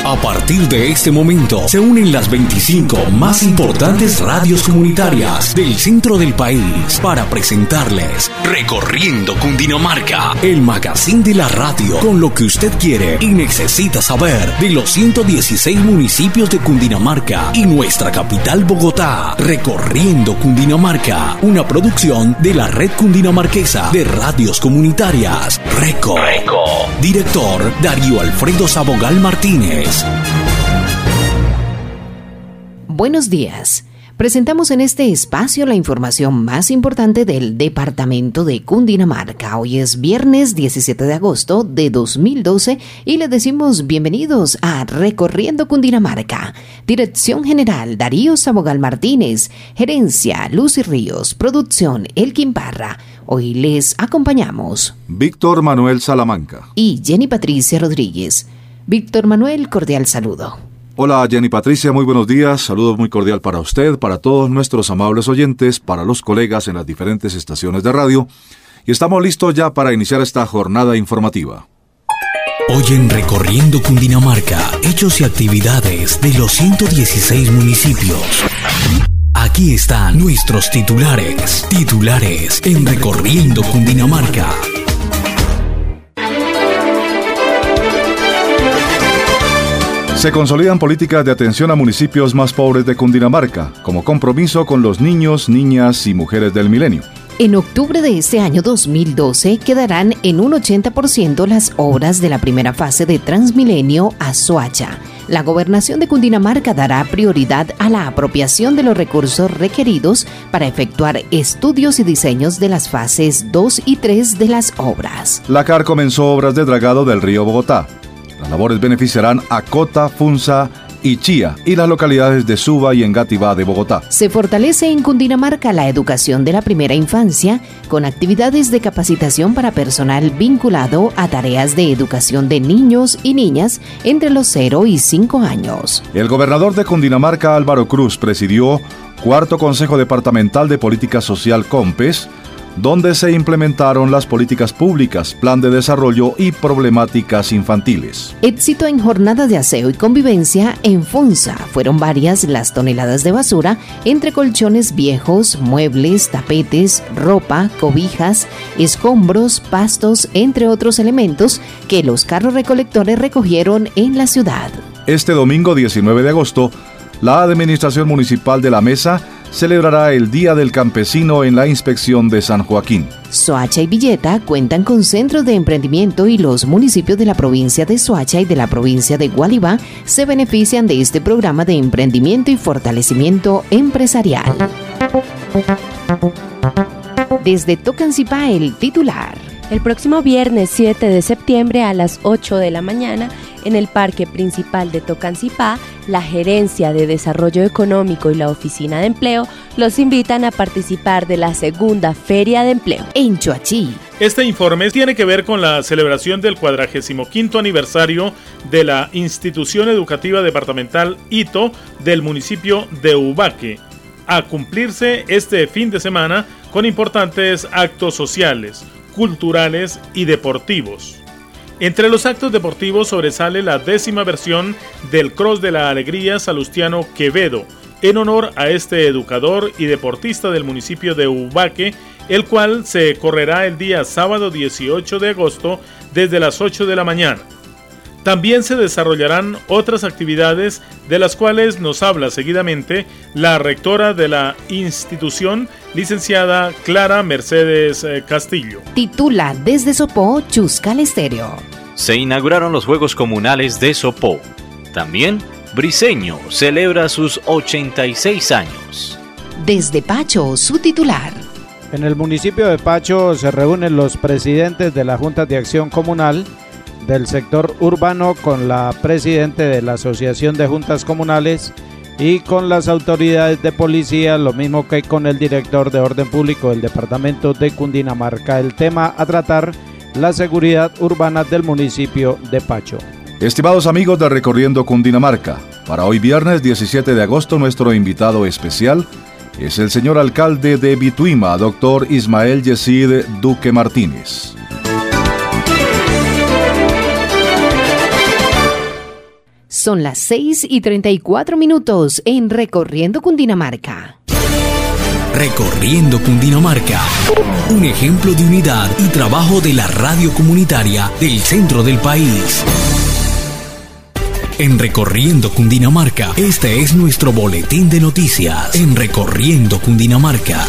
A partir de este momento se unen las 25 más importantes radios comunitarias del centro del país para presentarles Recorriendo Cundinamarca, el magazine de la radio con lo que usted quiere y necesita saber de los 116 municipios de Cundinamarca y nuestra capital Bogotá. Recorriendo Cundinamarca, una producción de la Red Cundinamarquesa de Radios Comunitarias, RECO. Director Darío Alfredo Sabogal Martínez. Buenos días. Presentamos en este espacio la información más importante del departamento de Cundinamarca. Hoy es viernes 17 de agosto de 2012 y les decimos bienvenidos a Recorriendo Cundinamarca. Dirección General Darío Sabogal Martínez, Gerencia Lucy Ríos, Producción Elkin Parra. Hoy les acompañamos Víctor Manuel Salamanca y Jenny Patricia Rodríguez. Víctor Manuel, cordial saludo. Hola Jenny Patricia, muy buenos días, saludos muy cordial para usted, para todos nuestros amables oyentes, para los colegas en las diferentes estaciones de radio, y estamos listos ya para iniciar esta jornada informativa. Hoy en Recorriendo Cundinamarca, hechos y actividades de los 116 municipios. Aquí están nuestros titulares en Recorriendo Cundinamarca. Se consolidan políticas de atención a municipios más pobres de Cundinamarca, como compromiso con los niños, niñas y mujeres del milenio. En octubre de este año 2012 quedarán en un 80% las obras de la primera fase de Transmilenio a Soacha. La Gobernación de Cundinamarca dará prioridad a la apropiación de los recursos requeridos para efectuar estudios y diseños de las fases 2 y 3 de las obras. La CAR comenzó obras de dragado del río Bogotá. Las labores beneficiarán a Cota, Funza y Chía y las localidades de Suba y Engativá de Bogotá. Se fortalece en Cundinamarca la educación de la primera infancia con actividades de capacitación para personal vinculado a tareas de educación de niños y niñas entre los 0 y 5 años. El gobernador de Cundinamarca, Álvaro Cruz, presidió Cuarto Consejo Departamental de Política Social COMPES, donde se implementaron las políticas públicas, plan de desarrollo y problemáticas infantiles. Éxito en jornadas de aseo y convivencia en Funza. Fueron varias las toneladas de basura entre colchones viejos, muebles, tapetes, ropa, cobijas, escombros, pastos, entre otros elementos que los carros recolectores recogieron en la ciudad. Este domingo 19 de agosto, la Administración Municipal de La Mesa celebrará el Día del Campesino en la inspección de San Joaquín. Soacha y Villeta cuentan con centros de emprendimiento y los municipios de la provincia de Soacha y de la provincia de Gualibá se benefician de este programa de emprendimiento y fortalecimiento empresarial. Desde Tocancipá, el titular. El próximo viernes 7 de septiembre a las 8 de la mañana, en el Parque Principal de Tocancipá, la Gerencia de Desarrollo Económico y la Oficina de Empleo los invitan a participar de la segunda Feria de Empleo. En Choachí. Este informe tiene que ver con la celebración del 45º aniversario de la Institución Educativa Departamental Hito del municipio de Ubaque, a cumplirse este fin de semana con importantes actos sociales, culturales y deportivos. Entre los actos deportivos sobresale la 10ª versión del Cross de la Alegría Salustiano Quevedo, en honor a este educador y deportista del municipio de Ubaque, el cual se correrá el día sábado 18 de agosto desde las 8 de la mañana. También se desarrollarán otras actividades de las cuales nos habla seguidamente la rectora de la institución, licenciada Clara Mercedes Castillo. Titula desde Sopó, Chuscal Estéreo. Se inauguraron los Juegos Comunales de Sopó. También Briceño celebra sus 86 años. Desde Pacho, su titular. En el municipio de Pacho se reúnen los presidentes de la Junta de Acción Comunal del sector urbano con la presidente de la Asociación de Juntas Comunales y con las autoridades de policía, lo mismo que con el director de Orden Público del departamento de Cundinamarca. El tema a tratar, la seguridad urbana del municipio de Pacho. Estimados amigos de Recorriendo Cundinamarca, para hoy viernes 17 de agosto nuestro invitado especial es el señor alcalde de Bituima, doctor Ismael Yesid Duque Martínez. Son las 6:34 en Recorriendo Cundinamarca. Recorriendo Cundinamarca. Un ejemplo de unidad y trabajo de la radio comunitaria del centro del país. En Recorriendo Cundinamarca, este es nuestro boletín de noticias. En Recorriendo Cundinamarca.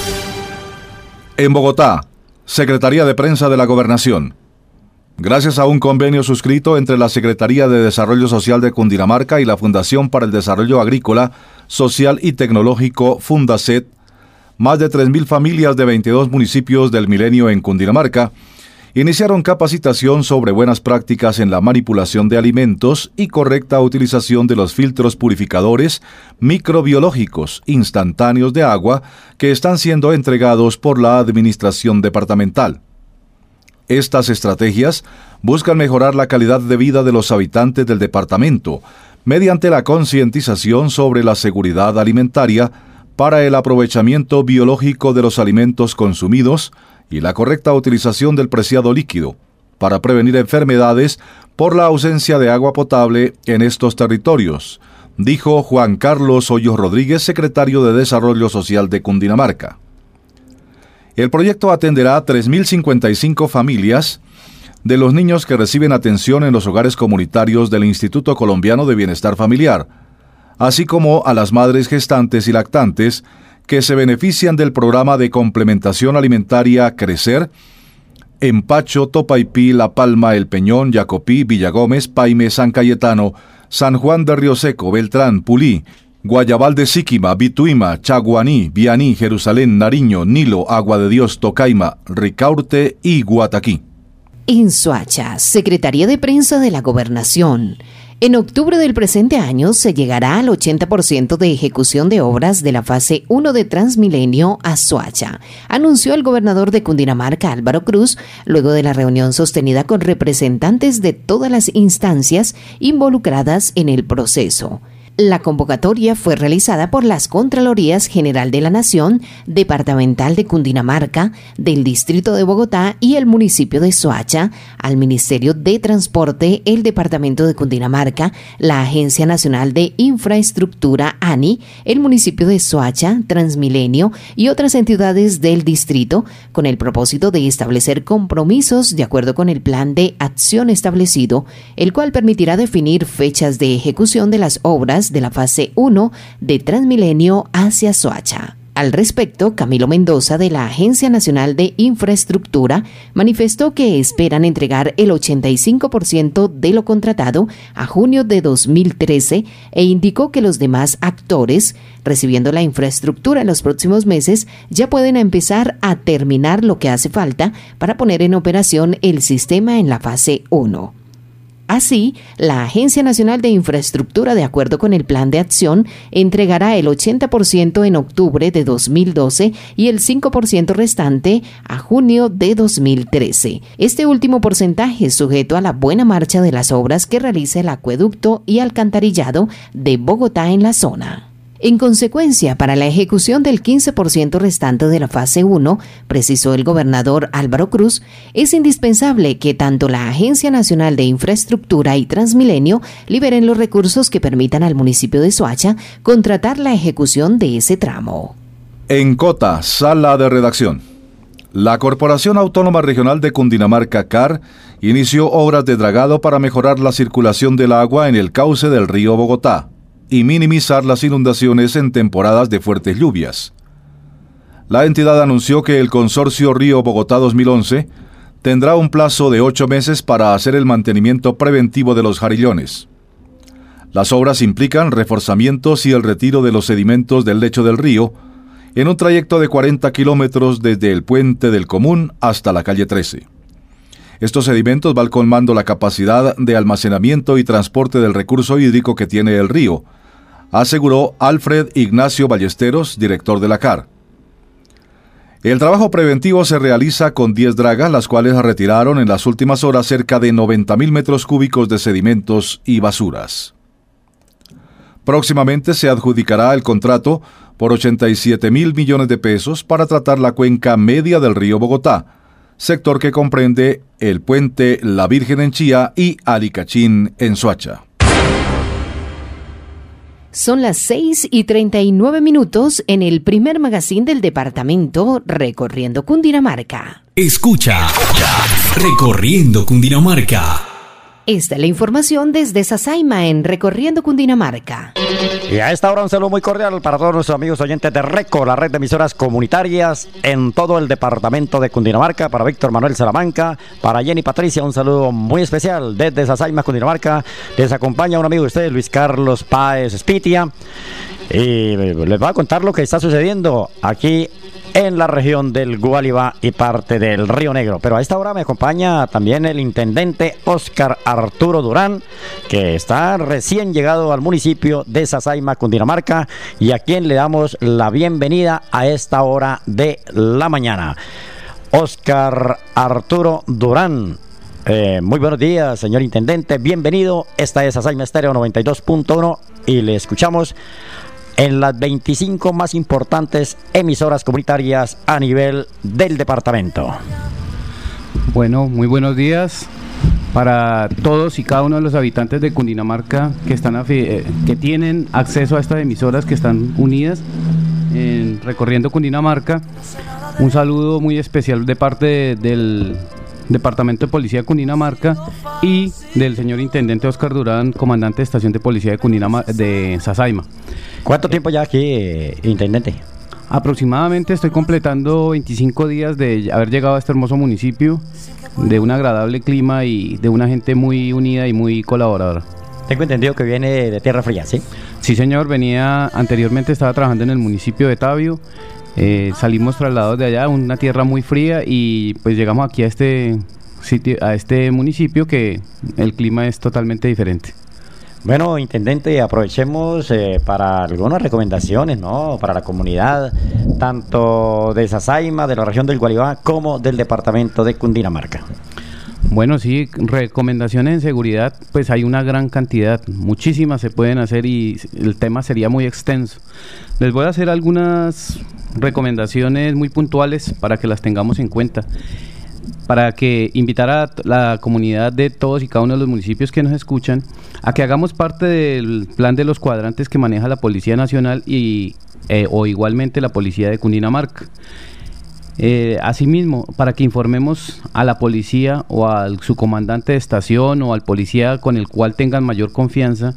En Bogotá, Secretaría de Prensa de la Gobernación. Gracias a un convenio suscrito entre la Secretaría de Desarrollo Social de Cundinamarca y la Fundación para el Desarrollo Agrícola, Social y Tecnológico Fundaset, más de 3.000 familias de 22 municipios del Milenio en Cundinamarca iniciaron capacitación sobre buenas prácticas en la manipulación de alimentos y correcta utilización de los filtros purificadores microbiológicos instantáneos de agua que están siendo entregados por la Administración Departamental. Estas estrategias buscan mejorar la calidad de vida de los habitantes del departamento mediante la concientización sobre la seguridad alimentaria para el aprovechamiento biológico de los alimentos consumidos y la correcta utilización del preciado líquido, para prevenir enfermedades por la ausencia de agua potable en estos territorios, dijo Juan Carlos Hoyos Rodríguez, secretario de Desarrollo Social de Cundinamarca. El proyecto atenderá a 3.055 familias de los niños que reciben atención en los hogares comunitarios del Instituto Colombiano de Bienestar Familiar, así como a las madres gestantes y lactantes que se benefician del programa de complementación alimentaria Crecer en Pacho, Topaipí, La Palma, El Peñón, Jacopí, Villagómez, Paime, San Cayetano, San Juan de Río Seco, Beltrán, Pulí, Guayabal de Síquima, Bituima, Chaguaní, Vianí, Jerusalén, Nariño, Nilo, Agua de Dios, Tocaima, Ricaurte y Guataquí. En Soacha, Secretaría de Prensa de la Gobernación. En octubre del presente año se llegará al 80% de ejecución de obras de la fase 1 de Transmilenio a Soacha, anunció el gobernador de Cundinamarca, Álvaro Cruz, luego de la reunión sostenida con representantes de todas las instancias involucradas en el proceso. La convocatoria fue realizada por las Contralorías General de la Nación, Departamental de Cundinamarca, del Distrito de Bogotá y el municipio de Soacha, al Ministerio de Transporte, el Departamento de Cundinamarca, la Agencia Nacional de Infraestructura ANI, el municipio de Soacha, Transmilenio y otras entidades del distrito, con el propósito de establecer compromisos de acuerdo con el plan de acción establecido, el cual permitirá definir fechas de ejecución de las obras de la fase 1 de Transmilenio hacia Soacha. Al respecto, Camilo Mendoza, de la Agencia Nacional de Infraestructura, manifestó que esperan entregar el 85% de lo contratado a junio de 2013 e indicó que los demás actores, recibiendo la infraestructura en los próximos meses, ya pueden empezar a terminar lo que hace falta para poner en operación el sistema en la fase 1. Así, la Agencia Nacional de Infraestructura, de acuerdo con el plan de acción, entregará el 80% en octubre de 2012 y el 5% restante a junio de 2013. Este último porcentaje es sujeto a la buena marcha de las obras que realiza el acueducto y alcantarillado de Bogotá en la zona. En consecuencia, para la ejecución del 15% restante de la fase 1, precisó el gobernador Álvaro Cruz, es indispensable que tanto la Agencia Nacional de Infraestructura y Transmilenio liberen los recursos que permitan al municipio de Soacha contratar la ejecución de ese tramo. En Cota, sala de redacción. La Corporación Autónoma Regional de Cundinamarca, CAR, inició obras de dragado para mejorar la circulación del agua en el cauce del río Bogotá y minimizar las inundaciones en temporadas de fuertes lluvias. La entidad anunció que el consorcio Río Bogotá 2011 tendrá un plazo de 8 meses para hacer el mantenimiento preventivo de los jarillones. Las obras implican reforzamientos y el retiro de los sedimentos del lecho del río en un trayecto de 40 kilómetros desde el puente del Común hasta la calle 13. Estos sedimentos van colmando la capacidad de almacenamiento y transporte del recurso hídrico que tiene el río, aseguró Alfred Ignacio Ballesteros, director de la CAR. El trabajo preventivo se realiza con 10 dragas, las cuales retiraron en las últimas horas cerca de 90.000 metros cúbicos de sedimentos y basuras. Próximamente se adjudicará el contrato por 87.000 millones de pesos para tratar la cuenca media del río Bogotá, sector que comprende el puente La Virgen en Chía y Alicachín en Soacha. Son las 6:39 en el primer magazine del departamento Recorriendo Cundinamarca. Escucha Recorriendo Cundinamarca. Esta es la información desde Sasaima en Recorriendo Cundinamarca. Y a esta hora un saludo muy cordial para todos nuestros amigos oyentes de RECO, la red de emisoras comunitarias en todo el departamento de Cundinamarca. Para Víctor Manuel Salamanca, para Jenny Patricia, un saludo muy especial desde Sasaima, Cundinamarca. Les acompaña un amigo de ustedes, Luis Carlos Páez Espitia. Y les voy a contar lo que está sucediendo aquí en la región del Gualibá y parte del Río Negro. Pero a esta hora me acompaña también el intendente Óscar Arturo Durán, que está recién llegado al municipio de Sasaima, Cundinamarca, y a quien le damos la bienvenida a esta hora de la mañana. Óscar Arturo Durán. Muy buenos días, señor intendente, bienvenido. Esta es Sasaima Estéreo 92.1 y le escuchamos en las 25 más importantes emisoras comunitarias a nivel del departamento. Bueno, muy buenos días para todos y cada uno de los habitantes de Cundinamarca que tienen acceso a estas emisoras que están unidas en Recorriendo Cundinamarca. Un saludo muy especial de parte del Departamento de Policía de Cundinamarca y del señor intendente Óscar Durán, comandante de Estación de Policía de Sasaima. ¿Cuánto tiempo ya aquí, intendente? Aproximadamente estoy completando 25 días de haber llegado a este hermoso municipio, de un agradable clima y de una gente muy unida y muy colaboradora. Tengo entendido que viene de Tierra Fría, ¿sí? Sí, señor, anteriormente estaba trabajando en el municipio de Tabio. Salimos trasladados de allá, una tierra muy fría, y pues llegamos aquí a este sitio, a este municipio, que el clima es totalmente diferente. Bueno, intendente, aprovechemos para algunas recomendaciones, ¿no?, para la comunidad, tanto de Sasaima, de la región del Gualibá, como del departamento de Cundinamarca. Bueno, sí, recomendaciones en seguridad, pues hay una gran cantidad, muchísimas se pueden hacer y el tema sería muy extenso. Les voy a hacer algunas recomendaciones muy puntuales para que las tengamos en cuenta, para que invitar a la comunidad de todos y cada uno de los municipios que nos escuchan a que hagamos parte del plan de los cuadrantes que maneja la Policía Nacional o igualmente la Policía de Cundinamarca. Asimismo, para que informemos a la policía o al su comandante de estación o al policía con el cual tengan mayor confianza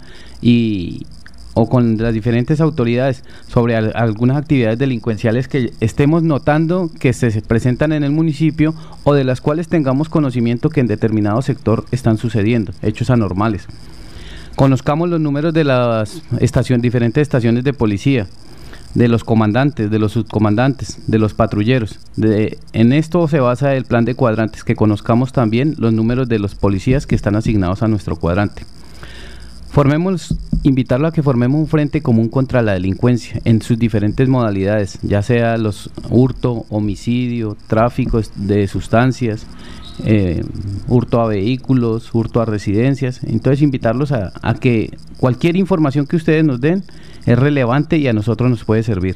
o con las diferentes autoridades sobre algunas actividades delincuenciales que estemos notando que se presentan en el municipio o de las cuales tengamos conocimiento que en determinado sector están sucediendo, hechos anormales. Conozcamos los números de las diferentes estaciones de policía, de los comandantes, de los subcomandantes, de los patrulleros. En esto se basa el plan de cuadrantes, que conozcamos también los números de los policías que están asignados a nuestro cuadrante. Invitarlo a que formemos un frente común contra la delincuencia en sus diferentes modalidades, ya sea los hurto, homicidio, tráfico de sustancias, hurto a vehículos, hurto a residencias. Entonces invitarlos a que cualquier información que ustedes nos den es relevante y a nosotros nos puede servir.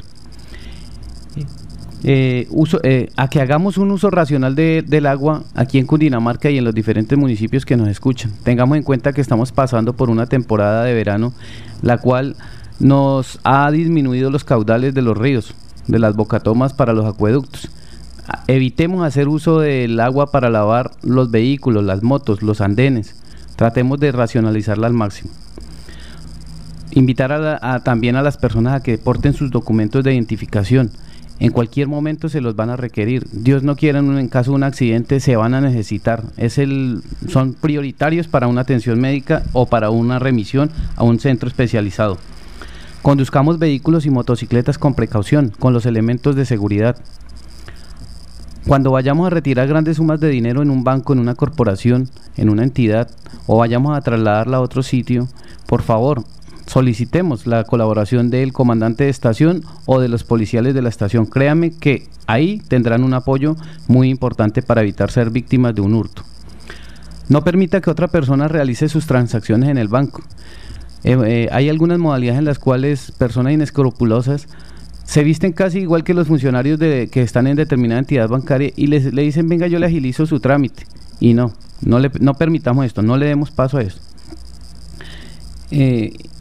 A que hagamos un uso racional del agua aquí en Cundinamarca y en los diferentes municipios que nos escuchan. Tengamos en cuenta que estamos pasando por una temporada de verano, la cual nos ha disminuido los caudales de los ríos, de las bocatomas para los acueductos. Evitemos hacer uso del agua para lavar los vehículos, las motos, los andenes. Tratemos de racionalizarla al máximo. Invitar también a las personas a que porten sus documentos de identificación. En cualquier momento se los van a requerir. Dios no quiera, en caso de un accidente se van a necesitar. Son prioritarios para una atención médica o para una remisión a un centro especializado. Conduzcamos vehículos y motocicletas con precaución, con los elementos de seguridad. Cuando vayamos a retirar grandes sumas de dinero en un banco, en una corporación, en una entidad, o vayamos a trasladarla a otro sitio, por favor, solicitemos la colaboración del comandante de estación o de los policiales de la estación. Créanme que ahí tendrán un apoyo muy importante para evitar ser víctimas de un hurto. No permita que otra persona realice sus transacciones en el banco. Hay algunas modalidades en las cuales personas inescrupulosas se visten casi igual que los funcionarios que están en determinada entidad bancaria y le dicen: venga, yo le agilizo su trámite. Y no permitamos esto, no le demos paso a esto.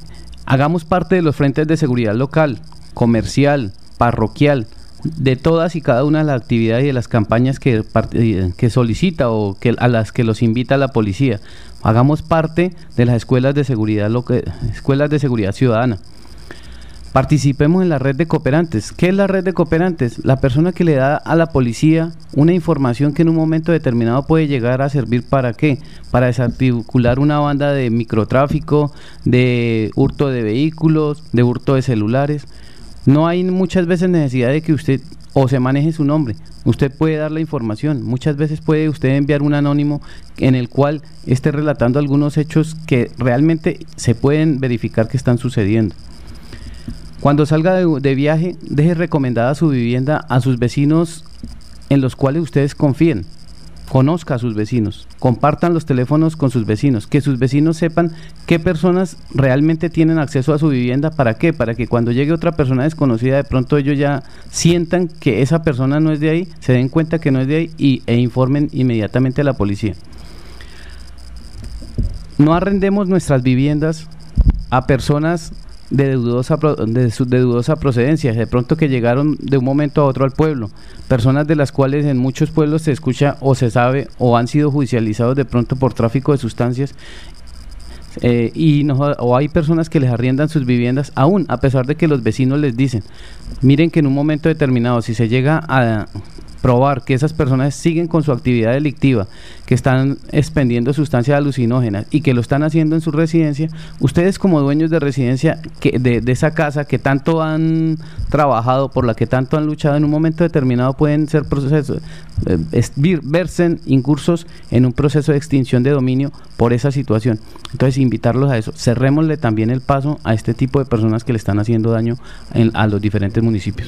Hagamos parte de los frentes de seguridad local, comercial, parroquial, de todas y cada una de las actividades y de las campañas que solicita o a las que los invita la policía. Hagamos parte de las escuelas de seguridad ciudadana. Participemos en la red de cooperantes. ¿Qué es la red de cooperantes? La persona que le da a la policía una información que en un momento determinado puede llegar a servir ¿para qué? Para desarticular una banda de microtráfico, de hurto de vehículos, de hurto de celulares. No hay muchas veces necesidad de que usted o se maneje su nombre. Usted puede dar la información. Muchas veces puede usted enviar un anónimo en el cual esté relatando algunos hechos que realmente se pueden verificar que están sucediendo. Cuando salga de viaje, deje recomendada su vivienda a sus vecinos en los cuales ustedes confíen. Conozca a sus vecinos, compartan los teléfonos con sus vecinos, que sus vecinos sepan qué personas realmente tienen acceso a su vivienda. ¿Para qué? Para que cuando llegue otra persona desconocida, de pronto ellos ya sientan que esa persona no es de ahí, se den cuenta que no es de ahí e informen inmediatamente a la policía. No arrendemos nuestras viviendas a personas de dudosa procedencia, de pronto que llegaron de un momento a otro al pueblo, personas de las cuales en muchos pueblos se escucha o se sabe o han sido judicializados de pronto por tráfico de sustancias, o hay personas que les arriendan sus viviendas aún a pesar de que los vecinos les dicen, miren que en un momento determinado, si se llega a probar que esas personas siguen con su actividad delictiva, que están expendiendo sustancias alucinógenas y que lo están haciendo en su residencia, ustedes como dueños de residencia de esa casa que tanto han trabajado, por la que tanto han luchado, en un momento determinado pueden ser verse incursos en un proceso de extinción de dominio por esa situación. Entonces invitarlos a eso, cerrémosle también el paso a este tipo de personas que le están haciendo daño a los diferentes municipios.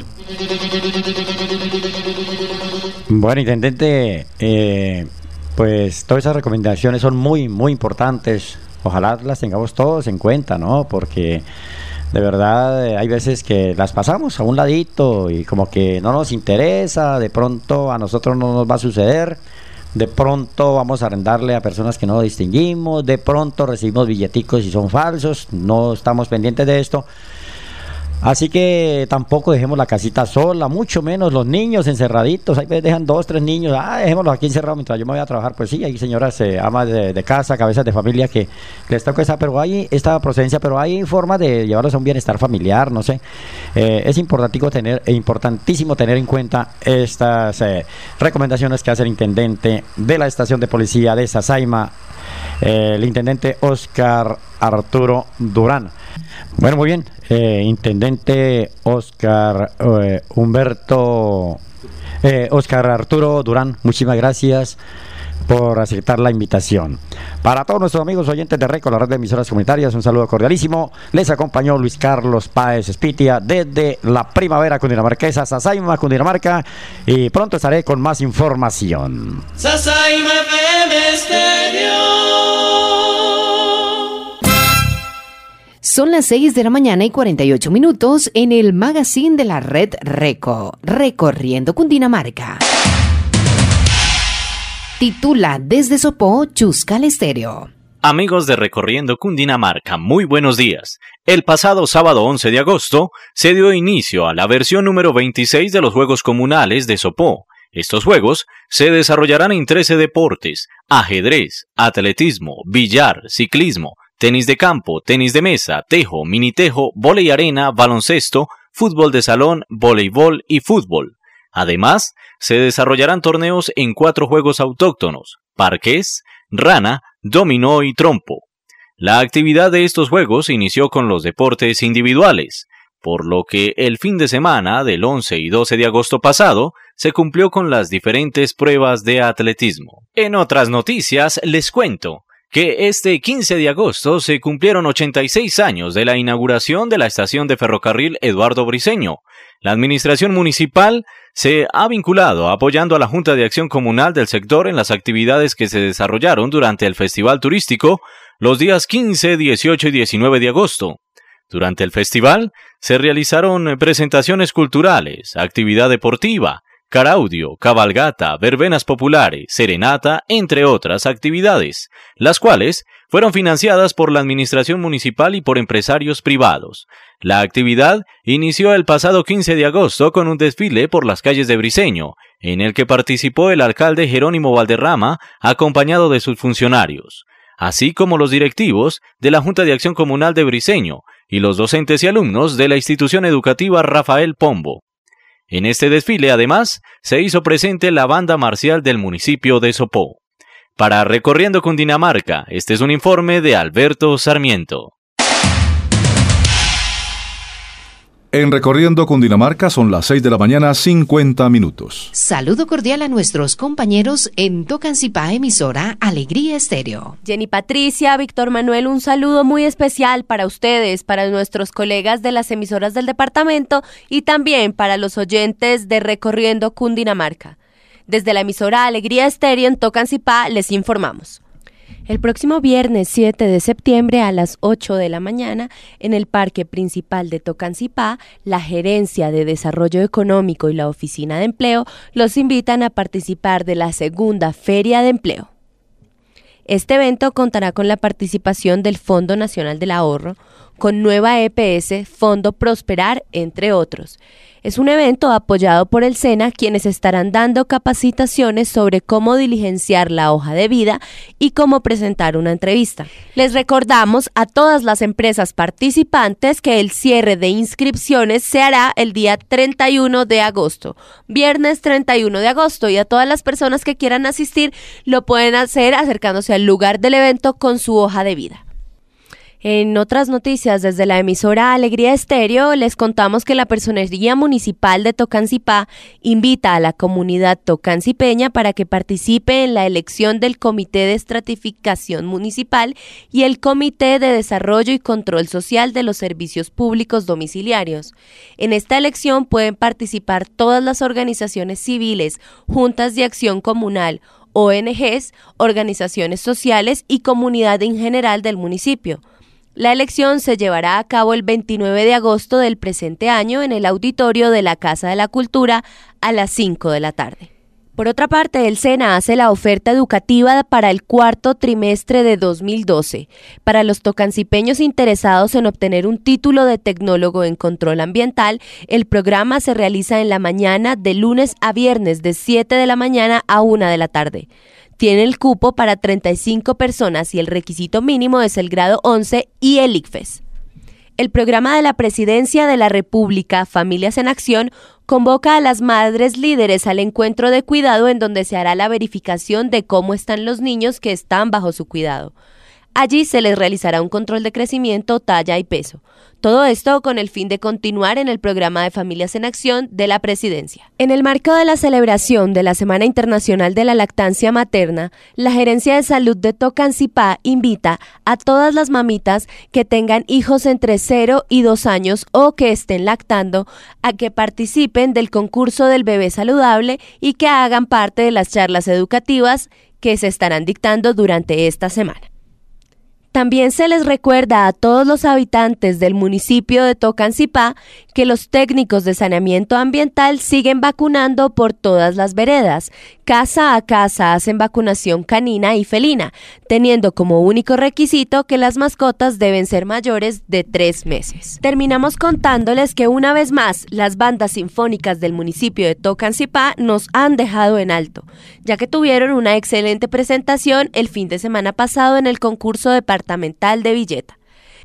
Bueno, intendente, pues todas esas recomendaciones son muy, muy importantes. Ojalá las tengamos todos en cuenta, ¿no? Porque de verdad hay veces que las pasamos a un ladito y como que no nos interesa, de pronto a nosotros no nos va a suceder, de pronto vamos a arrendarle a personas que no distinguimos, de pronto recibimos billeticos y son falsos, no estamos pendientes de esto. Así que tampoco dejemos la casita sola, mucho menos los niños encerraditos. Ahí dejan 2, 3 niños, dejémoslos aquí encerrados mientras yo me voy a trabajar. Pues sí, hay señoras amas de casa, cabezas de familia que les toca esta procedencia, pero hay formas de llevarlos a un bienestar familiar, no sé. Es importantísimo tener en cuenta estas recomendaciones que hace el intendente de la estación de policía de Sasaima, el intendente Óscar Arturo Durán. Bueno, muy bien, intendente Óscar Arturo Durán, muchísimas gracias por aceptar la invitación. Para todos nuestros amigos oyentes de RECO, la red de emisoras comunitarias, un saludo cordialísimo. Les acompañó Luis Carlos Páez Espitia desde la primavera cundinamarquesa, Sasaima, Cundinamarca, y pronto estaré con más información. Sasaima FM Estéreo. Son las 6:48 en el magazine de la red RECO, Recorriendo Cundinamarca. Titula Desde Sopó, Chuscal Estéreo. Amigos de Recorriendo Cundinamarca, muy buenos días. El pasado sábado 11 de agosto se dio inicio a la versión número 26 de los Juegos Comunales de Sopó. Estos juegos se desarrollarán en 13 deportes: ajedrez, atletismo, billar, ciclismo, tenis de campo, tenis de mesa, tejo, minitejo, vóley arena, baloncesto, fútbol de salón, voleibol y fútbol. Además, se desarrollarán torneos en 4 juegos autóctonos: parqués, rana, dominó y trompo. La actividad de estos juegos inició con los deportes individuales, por lo que el fin de semana del 11 y 12 de agosto pasado se cumplió con las diferentes pruebas de atletismo. En otras noticias les cuento que este 15 de agosto se cumplieron 86 años de la inauguración de la estación de ferrocarril Eduardo Briceño. La administración municipal se ha vinculado apoyando a la Junta de Acción Comunal del sector en las actividades que se desarrollaron durante el festival turístico los días 15, 18 y 19 de agosto. Durante el festival se realizaron presentaciones culturales, actividad deportiva, caraudio, cabalgata, verbenas populares, serenata, entre otras actividades, las cuales fueron financiadas por la administración municipal y por empresarios privados. La actividad inició el pasado 15 de agosto con un desfile por las calles de Briceño, en el que participó el alcalde Jerónimo Valderrama, acompañado de sus funcionarios, así como los directivos de la Junta de Acción Comunal de Briceño y los docentes y alumnos de la institución educativa Rafael Pombo. En este desfile, además, se hizo presente la banda marcial del municipio de Sopó. Para Recorriendo Cundinamarca, este es un informe de Alberto Sarmiento. En Recorriendo Cundinamarca son las 6 de la mañana, 50 minutos. Saludo cordial a nuestros compañeros en Tocancipá, emisora Alegría Estéreo. Jenny Patricia, Víctor Manuel, un saludo muy especial para ustedes, para nuestros colegas de las emisoras del departamento y también para los oyentes de Recorriendo Cundinamarca. Desde la emisora Alegría Estéreo en Tocancipá les informamos. El próximo viernes 7 de septiembre a las 8 de la mañana, en el Parque Principal de Tocancipá, la Gerencia de Desarrollo Económico y la Oficina de Empleo los invitan a participar de la segunda Feria de Empleo. Este evento contará con la participación del Fondo Nacional del Ahorro, con Nueva EPS, Fondo Prosperar, entre otros. Es un evento apoyado por el SENA, quienes estarán dando capacitaciones sobre cómo diligenciar la hoja de vida y cómo presentar una entrevista. Les recordamos a todas las empresas participantes que el cierre de inscripciones se hará el día 31 de agosto, viernes 31 de agosto, y a todas las personas que quieran asistir lo pueden hacer acercándose al lugar del evento con su hoja de vida. En otras noticias, desde la emisora Alegría Estéreo, les contamos que la Personería Municipal de Tocancipá invita a la comunidad tocancipeña para que participe en la elección del Comité de Estratificación Municipal y el Comité de Desarrollo y Control Social de los Servicios Públicos Domiciliarios. En esta elección pueden participar todas las organizaciones civiles, juntas de acción comunal, ONGs, organizaciones sociales y comunidad en general del municipio. La elección se llevará a cabo el 29 de agosto del presente año en el auditorio de la Casa de la Cultura a las 5 de la tarde. Por otra parte, el SENA hace la oferta educativa para el cuarto trimestre de 2012. Para los tocancipeños interesados en obtener un título de tecnólogo en control ambiental, el programa se realiza en la mañana de lunes a viernes de 7 de la mañana a 1 de la tarde. Tiene el cupo para 35 personas y el requisito mínimo es el grado 11 y el ICFES. El programa de la Presidencia de la República, Familias en Acción, convoca a las madres líderes al encuentro de cuidado en donde se hará la verificación de cómo están los niños que están bajo su cuidado. Allí se les realizará un control de crecimiento, talla y peso. Todo esto con el fin de continuar en el programa de Familias en Acción de la Presidencia. En el marco de la celebración de la Semana Internacional de la Lactancia Materna, la Gerencia de Salud de Tocancipá invita a todas las mamitas que tengan hijos entre 0 y 2 años o que estén lactando a que participen del concurso del bebé saludable y que hagan parte de las charlas educativas que se estarán dictando durante esta semana. También se les recuerda a todos los habitantes del municipio de Tocancipá que los técnicos de saneamiento ambiental siguen vacunando por todas las veredas. Casa a casa hacen vacunación canina y felina, teniendo como único requisito que las mascotas deben ser mayores de 3 meses. Terminamos contándoles que una vez más las bandas sinfónicas del municipio de Tocancipá nos han dejado en alto, ya que tuvieron una excelente presentación el fin de semana pasado en el concurso departamental de Villeta.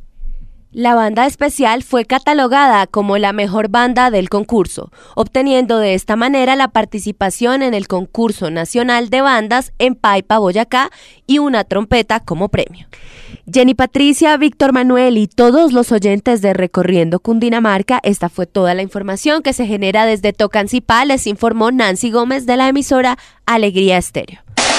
La banda especial fue catalogada como la mejor banda del concurso, obteniendo de esta manera la participación en el concurso nacional de bandas en Paipa, Boyacá, y una trompeta como premio. Jenny Patricia, Víctor Manuel y todos los oyentes de Recorriendo Cundinamarca, esta fue toda la información que se genera desde Tocancipá, les informó Nancy Gómez de la emisora Alegría Estéreo.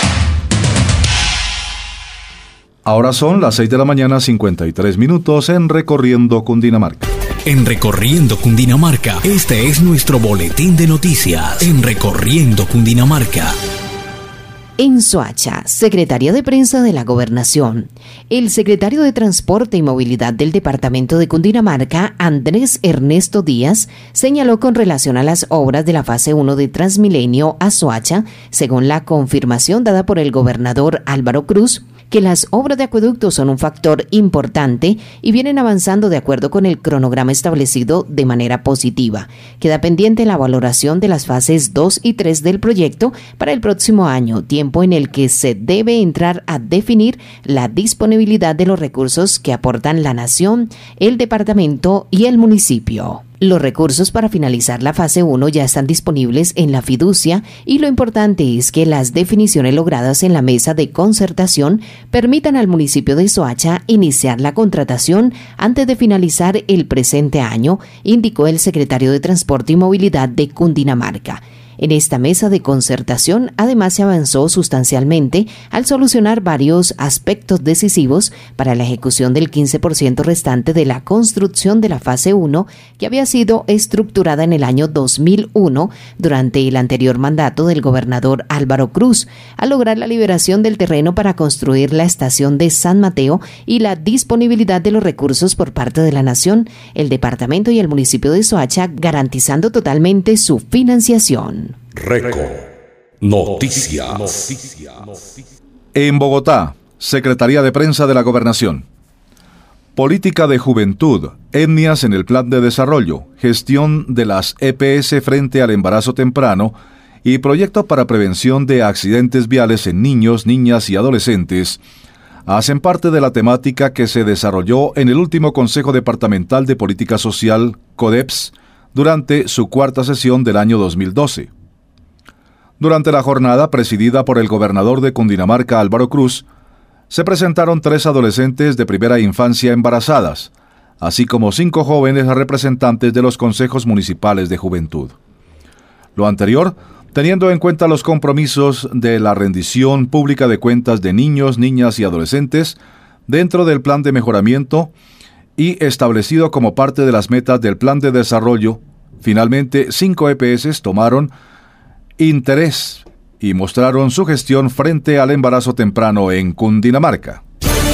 Ahora son las 6 de la mañana, 53 minutos en Recorriendo Cundinamarca. En Recorriendo Cundinamarca, este es nuestro boletín de noticias. En Recorriendo Cundinamarca. En Soacha, Secretaría de Prensa de la Gobernación, el secretario de Transporte y Movilidad del Departamento de Cundinamarca, Andrés Ernesto Díaz, señaló con relación a las obras de la fase 1 de Transmilenio a Soacha, según la confirmación dada por el gobernador Álvaro Cruz, que las obras de acueducto son un factor importante y vienen avanzando de acuerdo con el cronograma establecido de manera positiva. Queda pendiente la valoración de las fases 2 y 3 del proyecto para el próximo año, tiempo en el que se debe entrar a definir la disponibilidad de los recursos que aportan la nación, el departamento y el municipio. Los recursos para finalizar la fase 1 ya están disponibles en la fiducia y lo importante es que las definiciones logradas en la mesa de concertación permitan al municipio de Soacha iniciar la contratación antes de finalizar el presente año, indicó el secretario de Transporte y Movilidad de Cundinamarca. En esta mesa de concertación, además, se avanzó sustancialmente al solucionar varios aspectos decisivos para la ejecución del 15% restante de la construcción de la fase 1, que había sido estructurada en el año 2001 durante el anterior mandato del gobernador Álvaro Cruz, al lograr la liberación del terreno para construir la estación de San Mateo y la disponibilidad de los recursos por parte de la Nación, el departamento y el municipio de Soacha, garantizando totalmente su financiación. Récord Noticias. En Bogotá, Secretaría de Prensa de la Gobernación. Política de juventud, etnias en el plan de desarrollo, gestión de las EPS frente al embarazo temprano y proyecto para prevención de accidentes viales en niños, niñas y adolescentes hacen parte de la temática que se desarrolló en el último Consejo Departamental de Política Social, CODEPS, durante su cuarta sesión del año 2012. Durante la jornada, presidida por el gobernador de Cundinamarca, Álvaro Cruz, se presentaron 3 adolescentes de primera infancia embarazadas, así como 5 jóvenes representantes de los consejos municipales de juventud. Lo anterior, teniendo en cuenta los compromisos de la rendición pública de cuentas de niños, niñas y adolescentes dentro del plan de mejoramiento y establecido como parte de las metas del plan de desarrollo. Finalmente, 5 EPS tomaron interés y mostraron su gestión frente al embarazo temprano en Cundinamarca.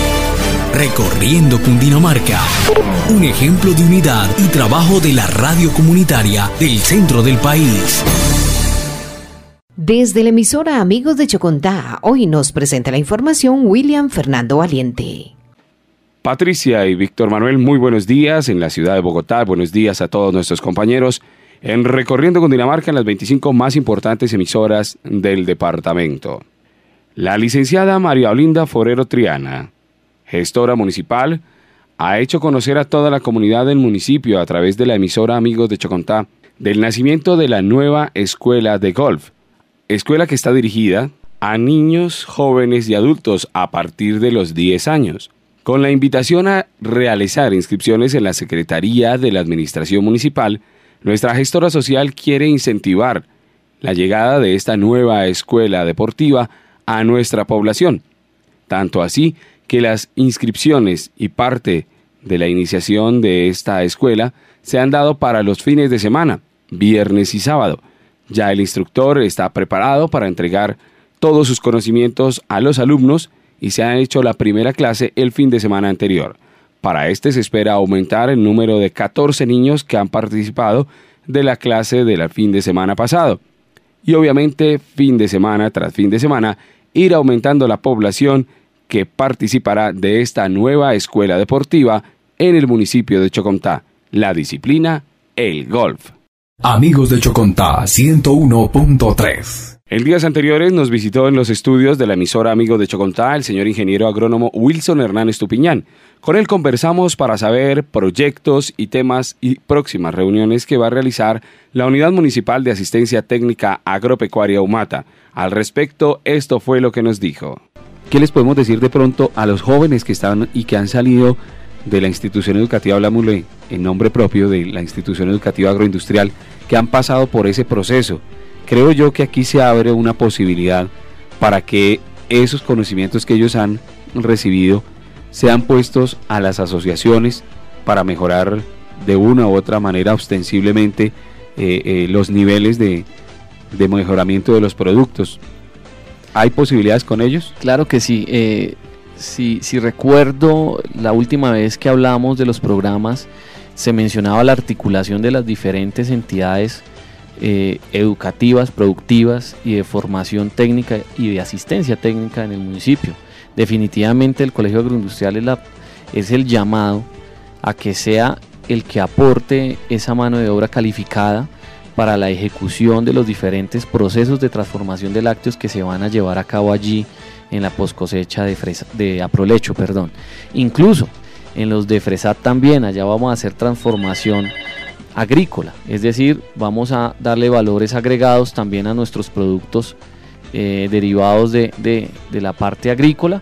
Recorriendo Cundinamarca, un ejemplo de unidad y trabajo de la radio comunitaria del centro del país. Desde la emisora Amigos de Chocontá, hoy nos presenta la información William Fernando Valiente. Patricia y Víctor Manuel, muy buenos días en la ciudad de Bogotá. Buenos días a todos nuestros compañeros en Recorriendo Cundinamarca en las 25 más importantes emisoras del departamento. La licenciada María Olinda Forero Triana, gestora municipal, ha hecho conocer a toda la comunidad del municipio a través de la emisora Amigos de Chocontá del nacimiento de la nueva escuela de golf, escuela que está dirigida a niños, jóvenes y adultos a partir de los 10 años. Con la invitación a realizar inscripciones en la Secretaría de la Administración Municipal, nuestra gestora social quiere incentivar la llegada de esta nueva escuela deportiva a nuestra población. Tanto así que las inscripciones y parte de la iniciación de esta escuela se han dado para los fines de semana, viernes y sábado. Ya el instructor está preparado para entregar todos sus conocimientos a los alumnos y se ha hecho la primera clase el fin de semana anterior. Para este se espera aumentar el número de 14 niños que han participado de la clase del fin de semana pasado. Y obviamente, fin de semana tras fin de semana, ir aumentando la población que participará de esta nueva escuela deportiva en el municipio de Chocontá. La disciplina, el golf. Amigos de Chocontá 101.3. En días anteriores nos visitó en los estudios de la emisora Amigos de Chocontá el señor ingeniero agrónomo Wilson Hernández Tupiñán. Con él conversamos para saber proyectos y temas y próximas reuniones que va a realizar la Unidad Municipal de Asistencia Técnica Agropecuaria UMATA. Al respecto, esto fue lo que nos dijo. ¿Qué les podemos decir de pronto a los jóvenes que están y que han salido de la institución educativa, hablámosle en nombre propio de la institución educativa agroindustrial, que han pasado por ese proceso? Creo yo que aquí se abre una posibilidad para que esos conocimientos que ellos han recibido sean puestos a las asociaciones para mejorar de una u otra manera ostensiblemente los niveles de mejoramiento de los productos. ¿Hay posibilidades con ellos? Claro que sí. Si recuerdo la última vez que hablamos de los programas, se mencionaba la articulación de las diferentes entidades educativas, productivas y de formación técnica y de asistencia técnica en el municipio. Definitivamente el Colegio Agroindustrial es el llamado a que sea el que aporte esa mano de obra calificada para la ejecución de los diferentes procesos de transformación de lácteos que se van a llevar a cabo allí en la poscosecha de Aprolecho, perdón. Incluso en los de Fresat también, allá vamos a hacer transformación agrícola, es decir, vamos a darle valores agregados también a nuestros productos derivados de la parte agrícola.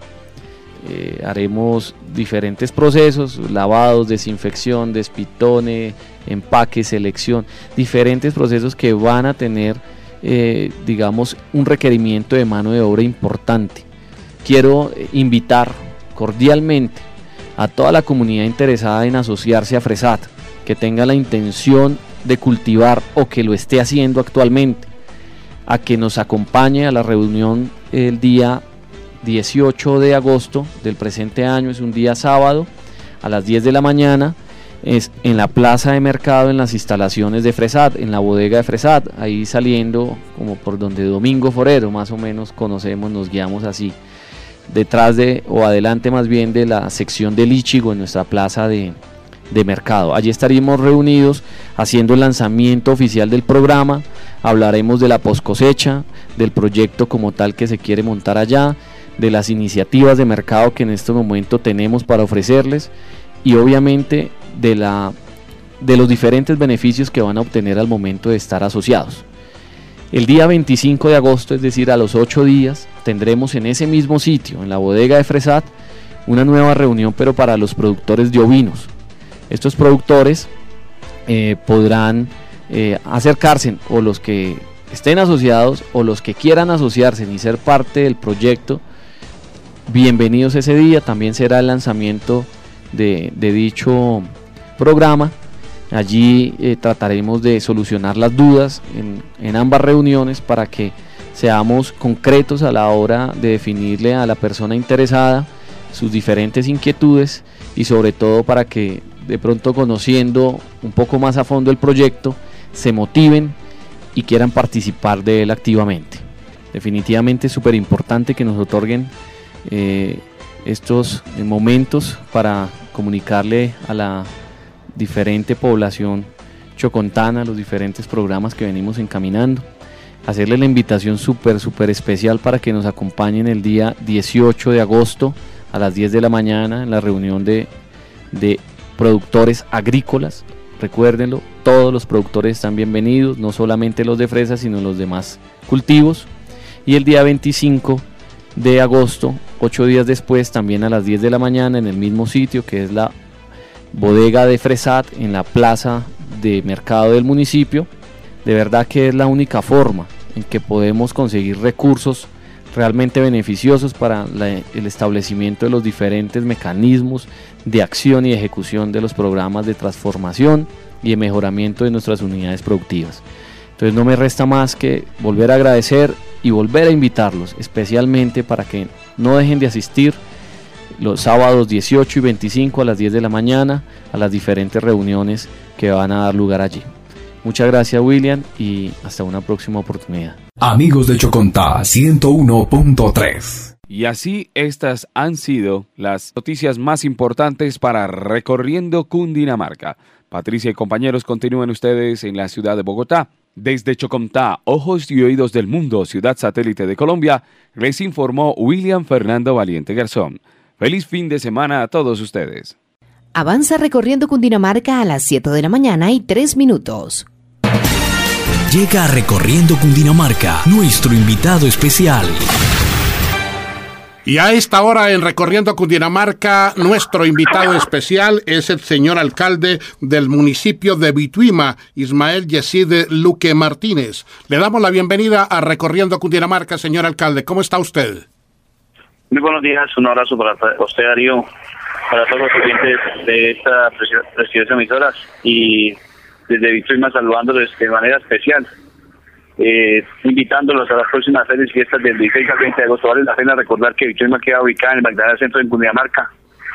Haremos diferentes procesos, lavados, desinfección, despitone, empaque, selección, diferentes procesos que van a tener, digamos, un requerimiento de mano de obra importante. Quiero invitar cordialmente a toda la comunidad interesada en asociarse a Fresat, que tenga la intención de cultivar o que lo esté haciendo actualmente, a que nos acompañe a la reunión el día 18 de agosto del presente año, es un día sábado, a las 10 de la mañana, es en la plaza de mercado, en las instalaciones de Fresat, en la bodega de Fresat, ahí saliendo como por donde Domingo Forero, más o menos conocemos, nos guiamos así, detrás de, o adelante más bien, de la sección del Ichigo en nuestra plaza de mercado. Allí estaremos reunidos haciendo el lanzamiento oficial del programa, hablaremos de la poscosecha, del proyecto como tal que se quiere montar allá, de las iniciativas de mercado que en este momento tenemos para ofrecerles y obviamente de los diferentes beneficios que van a obtener al momento de estar asociados. El día 25 de agosto, es decir, a los 8 días, tendremos en ese mismo sitio, en la bodega de Fresat, una nueva reunión, pero para los productores de ovinos. Estos productores podrán acercarse, o los que estén asociados, o los que quieran asociarse y ser parte del proyecto, bienvenidos ese día. También será el lanzamiento de dicho programa. Allí trataremos de solucionar las dudas en ambas reuniones para que seamos concretos a la hora de definirle a la persona interesada sus diferentes inquietudes y sobre todo para que de pronto, conociendo un poco más a fondo el proyecto, se motiven y quieran participar de él activamente. Definitivamente es súper importante que nos otorguen estos momentos para comunicarle a la diferente población chocontana los diferentes programas que venimos encaminando. Hacerle la invitación súper especial para que nos acompañen el día 18 de agosto a las 10 de la mañana en la reunión de productores agrícolas. Recuérdenlo, todos los productores están bienvenidos, no solamente los de fresa, sino los demás cultivos. Y el día 25 de agosto, 8 días después, también a las 10 de la mañana, en el mismo sitio que es la bodega de Fresat, en la plaza de mercado del municipio. De verdad que es la única forma en que podemos conseguir recursos realmente beneficiosos para el establecimiento de los diferentes mecanismos de acción y ejecución de los programas de transformación y de mejoramiento de nuestras unidades productivas. Entonces no me resta más que volver a agradecer y volver a invitarlos, especialmente para que no dejen de asistir los sábados 18 y 25 a las 10 de la mañana a las diferentes reuniones que van a dar lugar allí. Muchas gracias, William, y hasta una próxima oportunidad. Amigos de Chocontá 101.3. Y así estas han sido las noticias más importantes para Recorriendo Cundinamarca. Patricia y compañeros, continúen ustedes en la ciudad de Bogotá. Desde Chocontá, ojos y oídos del mundo, ciudad satélite de Colombia, les informó William Fernando Valiente Garzón. Feliz fin de semana a todos ustedes. Avanza Recorriendo Cundinamarca a las 7 de la mañana y 3 minutos. Llega a Recorriendo Cundinamarca, nuestro invitado especial. Y a esta hora en Recorriendo Cundinamarca, nuestro invitado especial es el señor alcalde del municipio de Bituima, Ismael Yesid Luque Martínez. Le damos la bienvenida a Recorriendo Cundinamarca, señor alcalde. ¿Cómo está usted? Muy buenos días, un abrazo para usted, Darío, para todos los clientes de esta prestigiosa emisora y desde Bituima saludándoles de manera especial. Invitándolos a las próximas felices fiestas del 16 al 20 de agosto. Vale la pena recordar que Bituima queda ubicada en el Magdalena Centro de Cundinamarca.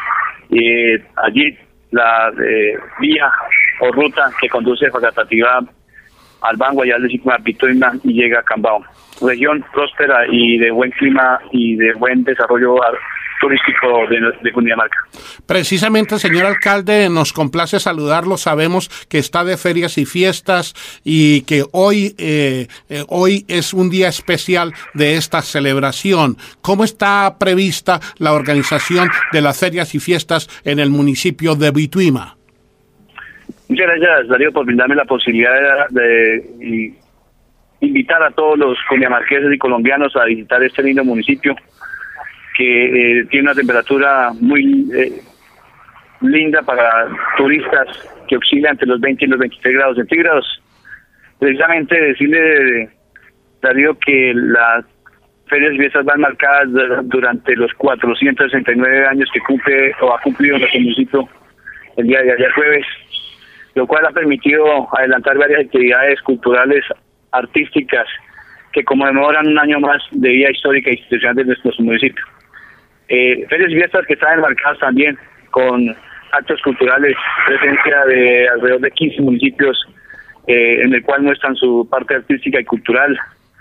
Allí la vía o ruta que conduce de Facatativá al Banguayal de Bituima y llega a Cambao. Región próspera y de buen clima y de buen desarrollo turístico de Cundinamarca. Precisamente, señor alcalde, nos complace saludarlo. Sabemos que está de ferias y fiestas y que hoy es un día especial de esta celebración. ¿Cómo está prevista la organización de las ferias y fiestas en el municipio de Bituima? Muchas gracias, Darío, por brindarme la posibilidad de invitar a todos los cundinamarqueses y colombianos a visitar este lindo municipio que tiene una temperatura muy linda para turistas que oscila entre los 20 y los 23 grados centígrados. Precisamente decirle, Darío, que las ferias y fiestas van marcadas durante los 469 años que cumple o ha cumplido nuestro municipio el día de ayer jueves, lo cual ha permitido adelantar varias actividades culturales, artísticas, que conmemoran un año más de vida histórica e institucional de nuestro municipio. Ferias y fiestas que están enmarcadas también con actos culturales, presencia de alrededor de 15 municipios en el cual muestran su parte artística y cultural,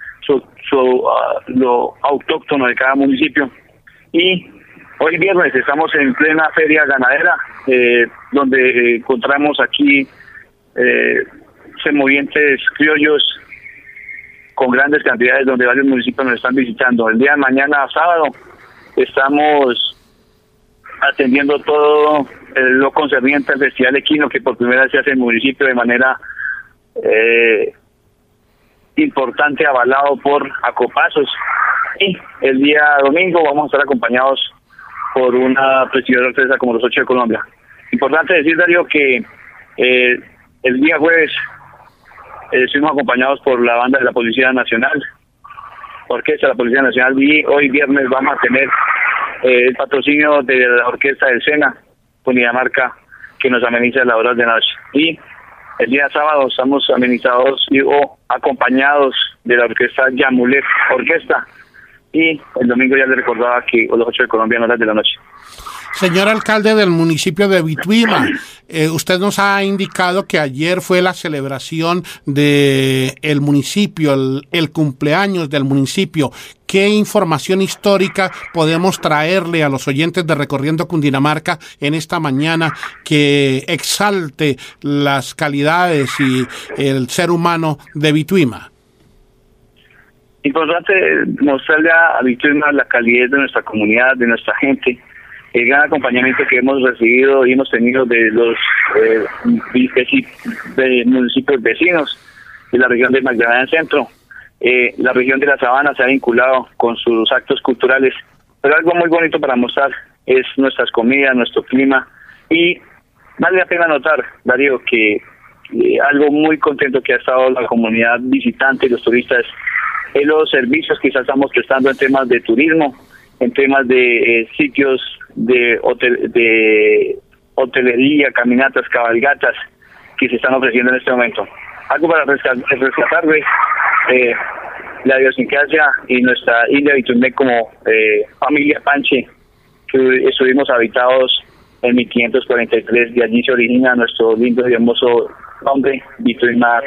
lo autóctono de cada municipio. Y hoy viernes estamos en plena feria ganadera, donde encontramos aquí semovientes criollos con grandes cantidades, donde varios municipios nos están visitando. El día de mañana, sábado, estamos atendiendo todo lo concerniente al Festival Equino, que por primera vez se hace en el municipio de manera importante, avalado por Acopasos. Y el día domingo vamos a estar acompañados por una prestigiosa orquesta como los 8 de Colombia. Importante decir, Darío, que el día jueves estuvimos acompañados por la banda de la Policía Nacional, Orquesta de la Policía Nacional, y hoy viernes vamos a tener el patrocinio de la Orquesta del Sena, Cundinamarca, que nos ameniza las horas de noche. Y el día sábado estamos amenizados o acompañados de la Orquesta Yamulet Orquesta, y el domingo ya le recordaba que los 8 de Colombia en horas de la noche. Señor alcalde del municipio de Bituima, usted nos ha indicado que ayer fue la celebración de el municipio, el cumpleaños del municipio. ¿Qué información histórica podemos traerle a los oyentes de Recorriendo Cundinamarca en esta mañana que exalte las calidades y el ser humano de Bituima? Importante mostrarle a Bituima la calidez de nuestra comunidad, de nuestra gente, el gran acompañamiento que hemos recibido y hemos tenido de los municipios vecinos de la región de Magdalena Centro. La región de la Sabana se ha vinculado con sus actos culturales, pero algo muy bonito para mostrar es nuestras comidas, nuestro clima, y vale la pena notar, Darío, que algo muy contento que ha estado la comunidad visitante y los turistas es los servicios que estamos prestando en temas de turismo, en temas de sitios de hotelería, caminatas, cabalgatas que se están ofreciendo en este momento. Algo para rescatar la idiosincrasia y nuestra isla Bituime como familia Panche, que estuvimos habitados en 1543, de allí se origina nuestro lindo y hermoso nombre, Bituima.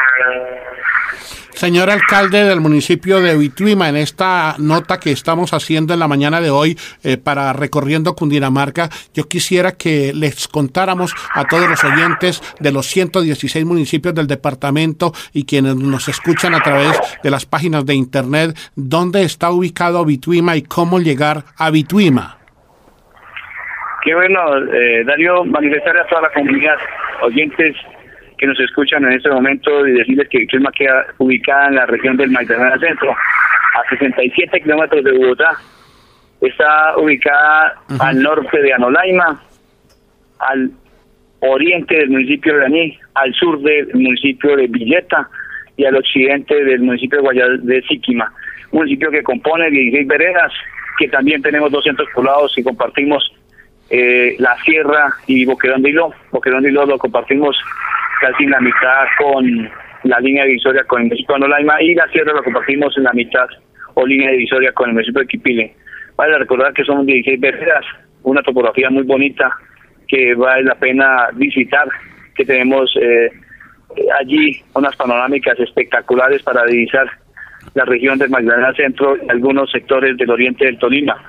Señor alcalde del municipio de Bituima, en esta nota que estamos haciendo en la mañana de hoy para Recorriendo Cundinamarca, yo quisiera que les contáramos a todos los oyentes de los 116 municipios del departamento y quienes nos escuchan a través de las páginas de internet, dónde está ubicado Bituima y cómo llegar a Bituima. Qué bueno, Darío, manifestar a toda la comunidad, oyentes que nos escuchan en este momento, y decirles que Bituima queda ubicada en la región del Magdalena Centro, a 67 kilómetros de Bogotá. Está ubicada al norte de Anolaima, al oriente del municipio de Aní, al sur del municipio de Villeta y al occidente del municipio de Siquima. Un municipio que compone 16 veredas, que también tenemos 200 poblados y compartimos la sierra y Boquerón de Hilo. Boquerón de Hilo lo compartimos casi en la mitad con la línea divisoria con el municipio de Anolaima, y la sierra lo compartimos en la mitad o línea divisoria con el municipio de Quipile. Vale recordar que son 16 veredas, una topografía muy bonita que vale la pena visitar, que tenemos allí unas panorámicas espectaculares para divisar la región del Magdalena Centro y algunos sectores del oriente del Tolima,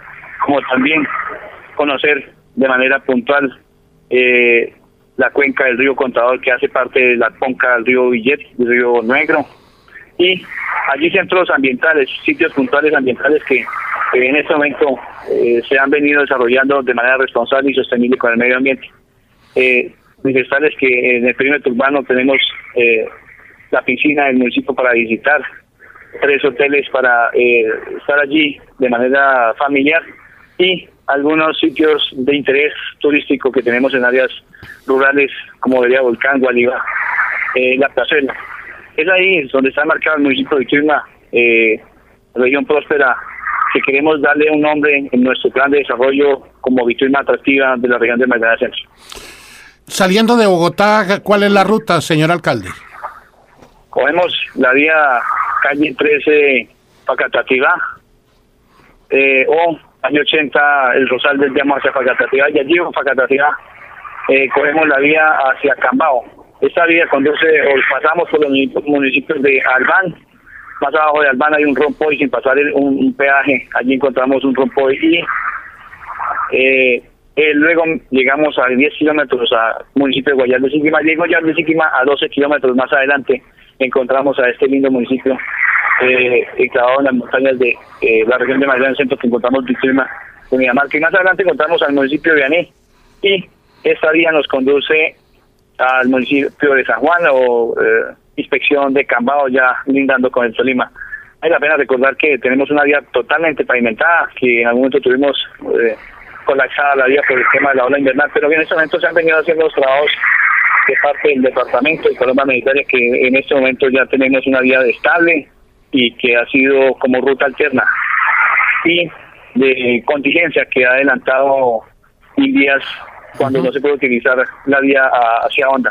como también conocer de manera puntual la cuenca del río Contador, que hace parte de la cuenca del río Villet, del río Negro, y allí centros ambientales, sitios puntuales ambientales que en este momento se han venido desarrollando de manera responsable y sostenible con el medio ambiente. Manifestarles que en el perímetro urbano tenemos la piscina del municipio para visitar, 3 hoteles para estar allí de manera familiar y algunos sitios de interés turístico que tenemos en áreas rurales como Vería Volcán, Gualibá, La Plazuela. Es ahí donde está marcado el municipio de Vituima, región próspera, que queremos darle un nombre en nuestro plan de desarrollo como Vituima atractiva de la región de Magdalena Centro. Saliendo de Bogotá, ¿cuál es la ruta, señor alcalde? Cogemos la vía calle 13 Facatativá, o año 80 el Rosal del Llamo hacia Facatativá, y allí en Facatativá cogemos la vía hacia Cambao. Esta vía conduce, o pasamos por los municipios de Albán. Más abajo de Albán hay un rompoy sin pasar un peaje, allí encontramos un rompoy y luego llegamos a 10 kilómetros al municipio de Guayar de Siquima. Llego Guayar de Siquima a 12 kilómetros más adelante encontramos a este lindo municipio enclavado en las montañas de la región de Magdalena Centro, que encontramos Vituima, Cundinamarca, y más adelante encontramos al municipio de Viané, y esta vía nos conduce al municipio de San Juan o inspección de Cambao, ya lindando con el Tolima. Hay la pena recordar que tenemos una vía totalmente pavimentada, que en algún momento tuvimos colapsada la vía por el tema de la ola invernal, pero en este momento se han venido haciendo los trabajos de parte del departamento de Colombia Mediterránea, que en este momento ya tenemos una vía estable y que ha sido como ruta alterna y de contingencia que ha adelantado días cuando no se puede utilizar la vía hacia Honda.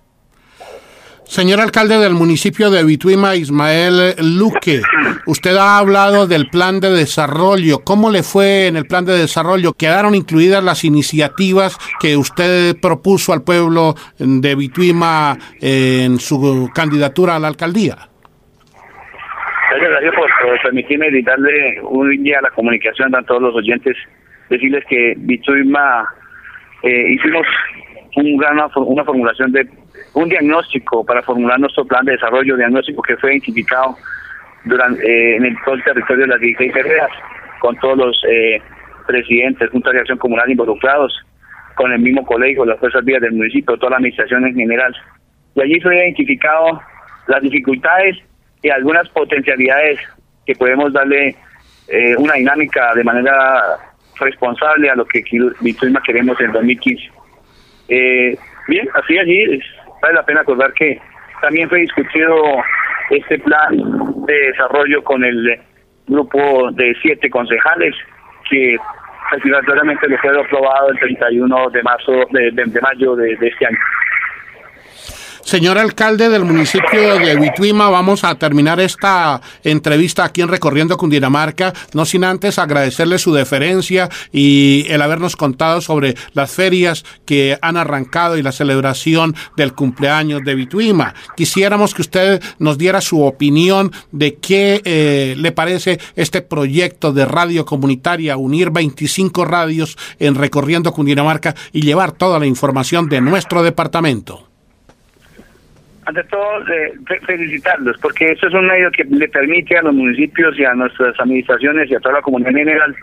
Señor alcalde del municipio de Vituima, Ismael Luque, usted ha hablado del plan de desarrollo. ¿Cómo le fue en el plan de desarrollo? ¿Quedaron incluidas las iniciativas que usted propuso al pueblo de Vituima en su candidatura a la alcaldía? Gracias por permitirme darle un día a la comunicación a todos los oyentes, decirles que Vituima hicimos una formulación de un diagnóstico para formular nuestro plan de desarrollo, diagnóstico que fue identificado en todo el territorio de las 16 veredas, con todos los presidentes, juntas de acción comunal involucrados, con el mismo colegio, las fuerzas vivas del municipio, toda la administración en general. Y allí fue identificado las dificultades y algunas potencialidades que podemos darle una dinámica de manera responsable a lo que Vituima queremos en 2015. Bien, así allí vale la pena acordar que también fue discutido este plan de desarrollo con el grupo de 7 concejales, que satisfactoriamente le fue aprobado el 31 de mayo de este año. Señor alcalde del municipio de Vituima, vamos a terminar esta entrevista aquí en Recorriendo Cundinamarca, no sin antes agradecerle su deferencia y el habernos contado sobre las ferias que han arrancado y la celebración del cumpleaños de Vituima. Quisiéramos que usted nos diera su opinión de qué le parece este proyecto de radio comunitaria, unir 25 radios en Recorriendo Cundinamarca y llevar toda la información de nuestro departamento. Ante todo, felicitarlos, porque eso es un medio que le permite a los municipios y a nuestras administraciones y a toda la comunidad en general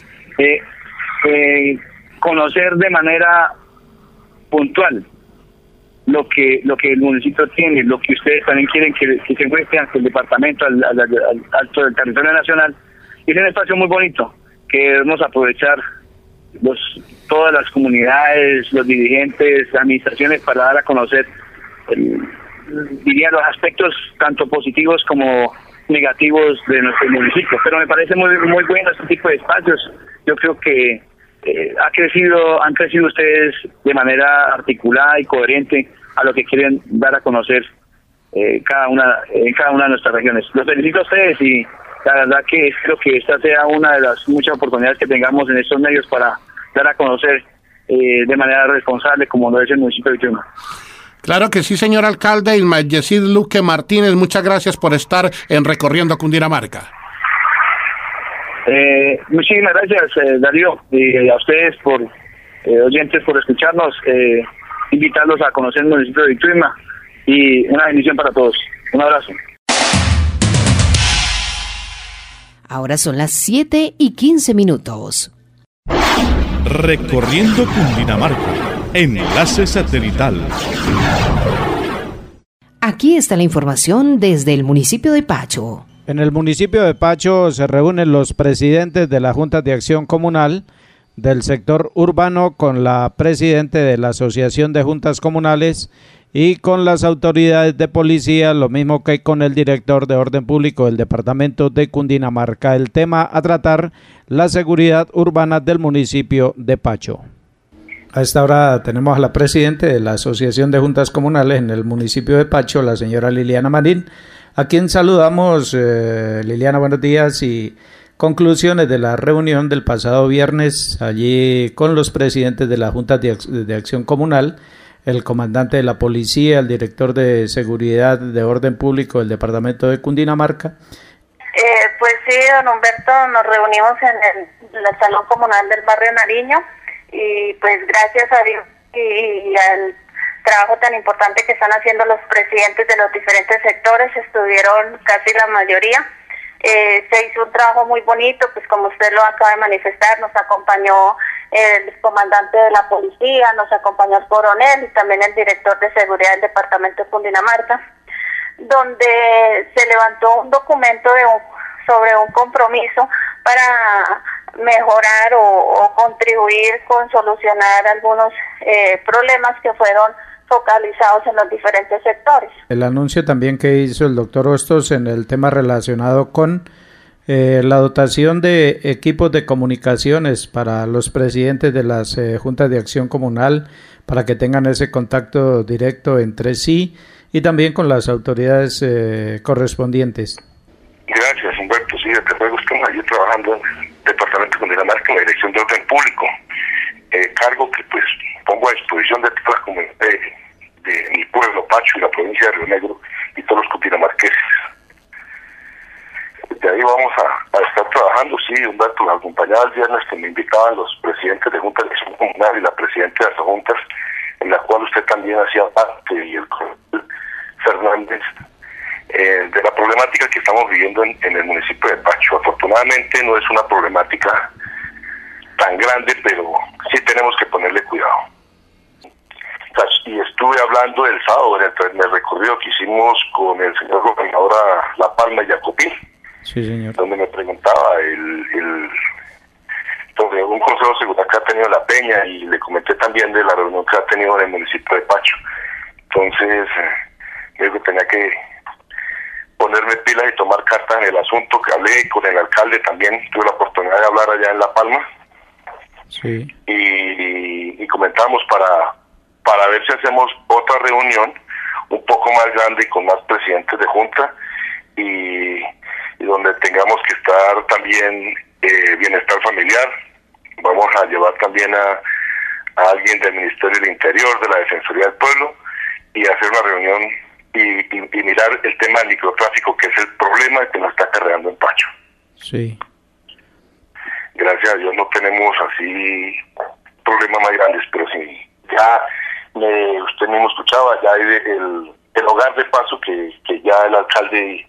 conocer de manera puntual lo que el municipio tiene, lo que ustedes también quieren que se muestre ante el departamento, al alto del territorio nacional. Y es un espacio muy bonito que debemos aprovechar todas las comunidades, los dirigentes, administraciones, para dar a conocer diría los aspectos tanto positivos como negativos de nuestro municipio, pero me parece muy bueno este tipo de espacios. Yo creo que han crecido ustedes de manera articulada y coherente a lo que quieren dar a conocer en cada una de nuestras regiones. Los felicito a ustedes y la verdad que espero que esta sea una de las muchas oportunidades que tengamos en estos medios para dar a conocer de manera responsable como lo es el municipio de Vituima. Claro que sí, señor alcalde. Ismael Yesid Luque Martínez, muchas gracias por estar en Recorriendo Cundinamarca. Muchísimas gracias, Darío, y a ustedes por oyentes por escucharnos, invitarlos a conocer el municipio de Vituima y una bendición para todos. Un abrazo. Ahora son las 7:15. Recorriendo Cundinamarca, enlace satelital. Aquí está la información desde el municipio de Pacho. En el municipio de Pacho se reúnen los presidentes de la Junta de Acción Comunal del sector urbano con la presidente de la Asociación de Juntas Comunales y con las autoridades de policía, lo mismo que con el director de Orden Público del departamento de Cundinamarca. El tema a tratar, la seguridad urbana del municipio de Pacho. A esta hora tenemos a la presidenta de la Asociación de Juntas Comunales en el municipio de Pacho, la señora Liliana Marín, a quien saludamos. Liliana, buenos días, y conclusiones de la reunión del pasado viernes allí con los presidentes de la Junta de Acción Comunal, el comandante de la policía, el director de seguridad de orden público del departamento de Cundinamarca. Pues sí, don Humberto, nos reunimos en el Salón Comunal del Barrio Nariño y pues gracias a Dios y al trabajo tan importante que están haciendo los presidentes de los diferentes sectores, estuvieron casi la mayoría. Se hizo un trabajo muy bonito, pues como usted lo acaba de manifestar, nos acompañó el comandante de la policía, nos acompañó el coronel y también el director de seguridad del departamento de Cundinamarca, donde se levantó un documento sobre un compromiso para mejorar o contribuir con solucionar algunos problemas que fueron focalizados en los diferentes sectores. El anuncio también que hizo el doctor Hostos en el tema relacionado con la dotación de equipos de comunicaciones para los presidentes de las juntas de acción comunal, para que tengan ese contacto directo entre sí y también con las autoridades correspondientes. Gracias, Humberto. Sí, desde luego estamos allí trabajando en el departamento de Cundinamarca en la dirección de orden público, cargo que pues pongo a disposición de todas las comunidades de mi pueblo, Pacho, y la provincia de Río Negro y todos los cundinamarqueses. De ahí vamos a estar trabajando. Sí, Humberto, me acompañaba el viernes que me invitaban los presidentes de Juntas de Acción Comunal y la presidenta de las juntas, en la cual usted también hacía parte, y el coronel Fernández, de la problemática que estamos viviendo en el municipio de Pacho. Afortunadamente no es una problemática tan grande, pero sí tenemos que ponerle cuidado. Y estuve hablando el sábado en el recorrido que hicimos con el señor gobernador a La Palma y Jacopín, sí, señor, donde me preguntaba sobre un consejo de seguridad que ha tenido La Peña, y le comenté también de la reunión que ha tenido en el municipio de Pacho. Entonces me dijo que tenía que ponerme pilas y tomar cartas en el asunto, que hablé con el alcalde también, tuve la oportunidad de hablar allá en La Palma. Sí. Y comentamos para ver si hacemos otra reunión un poco más grande y con más presidentes de junta, y donde tengamos que estar también bienestar familiar. Vamos a llevar también a alguien del Ministerio del Interior, de la Defensoría del Pueblo, y hacer una reunión y mirar el tema del microtráfico, que es el problema que nos está acarreando en Pacho. Sí. Gracias a Dios no tenemos así problemas más grandes, pero sí, ya usted mismo escuchaba, ya hay el hogar de paso que ya el alcalde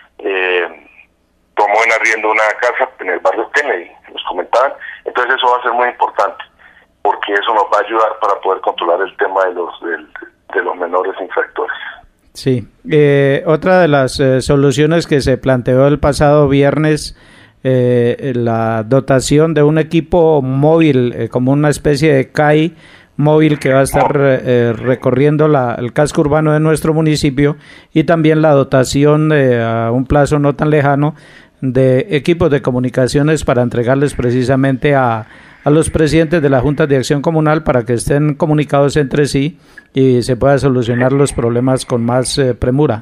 tomó en arriendo una casa en el barrio Kennedy, nos comentaban. Entonces eso va a ser muy importante, porque eso nos va a ayudar para poder controlar el tema de los menores infractores. Sí, otra de las soluciones que se planteó el pasado viernes, la dotación de un equipo móvil, como una especie de CAI móvil que va a estar recorriendo el casco urbano de nuestro municipio, y también la dotación a un plazo no tan lejano de equipos de comunicaciones para entregarles precisamente a los presidentes de la Junta de Acción Comunal, para que estén comunicados entre sí y se pueda solucionar los problemas con más premura.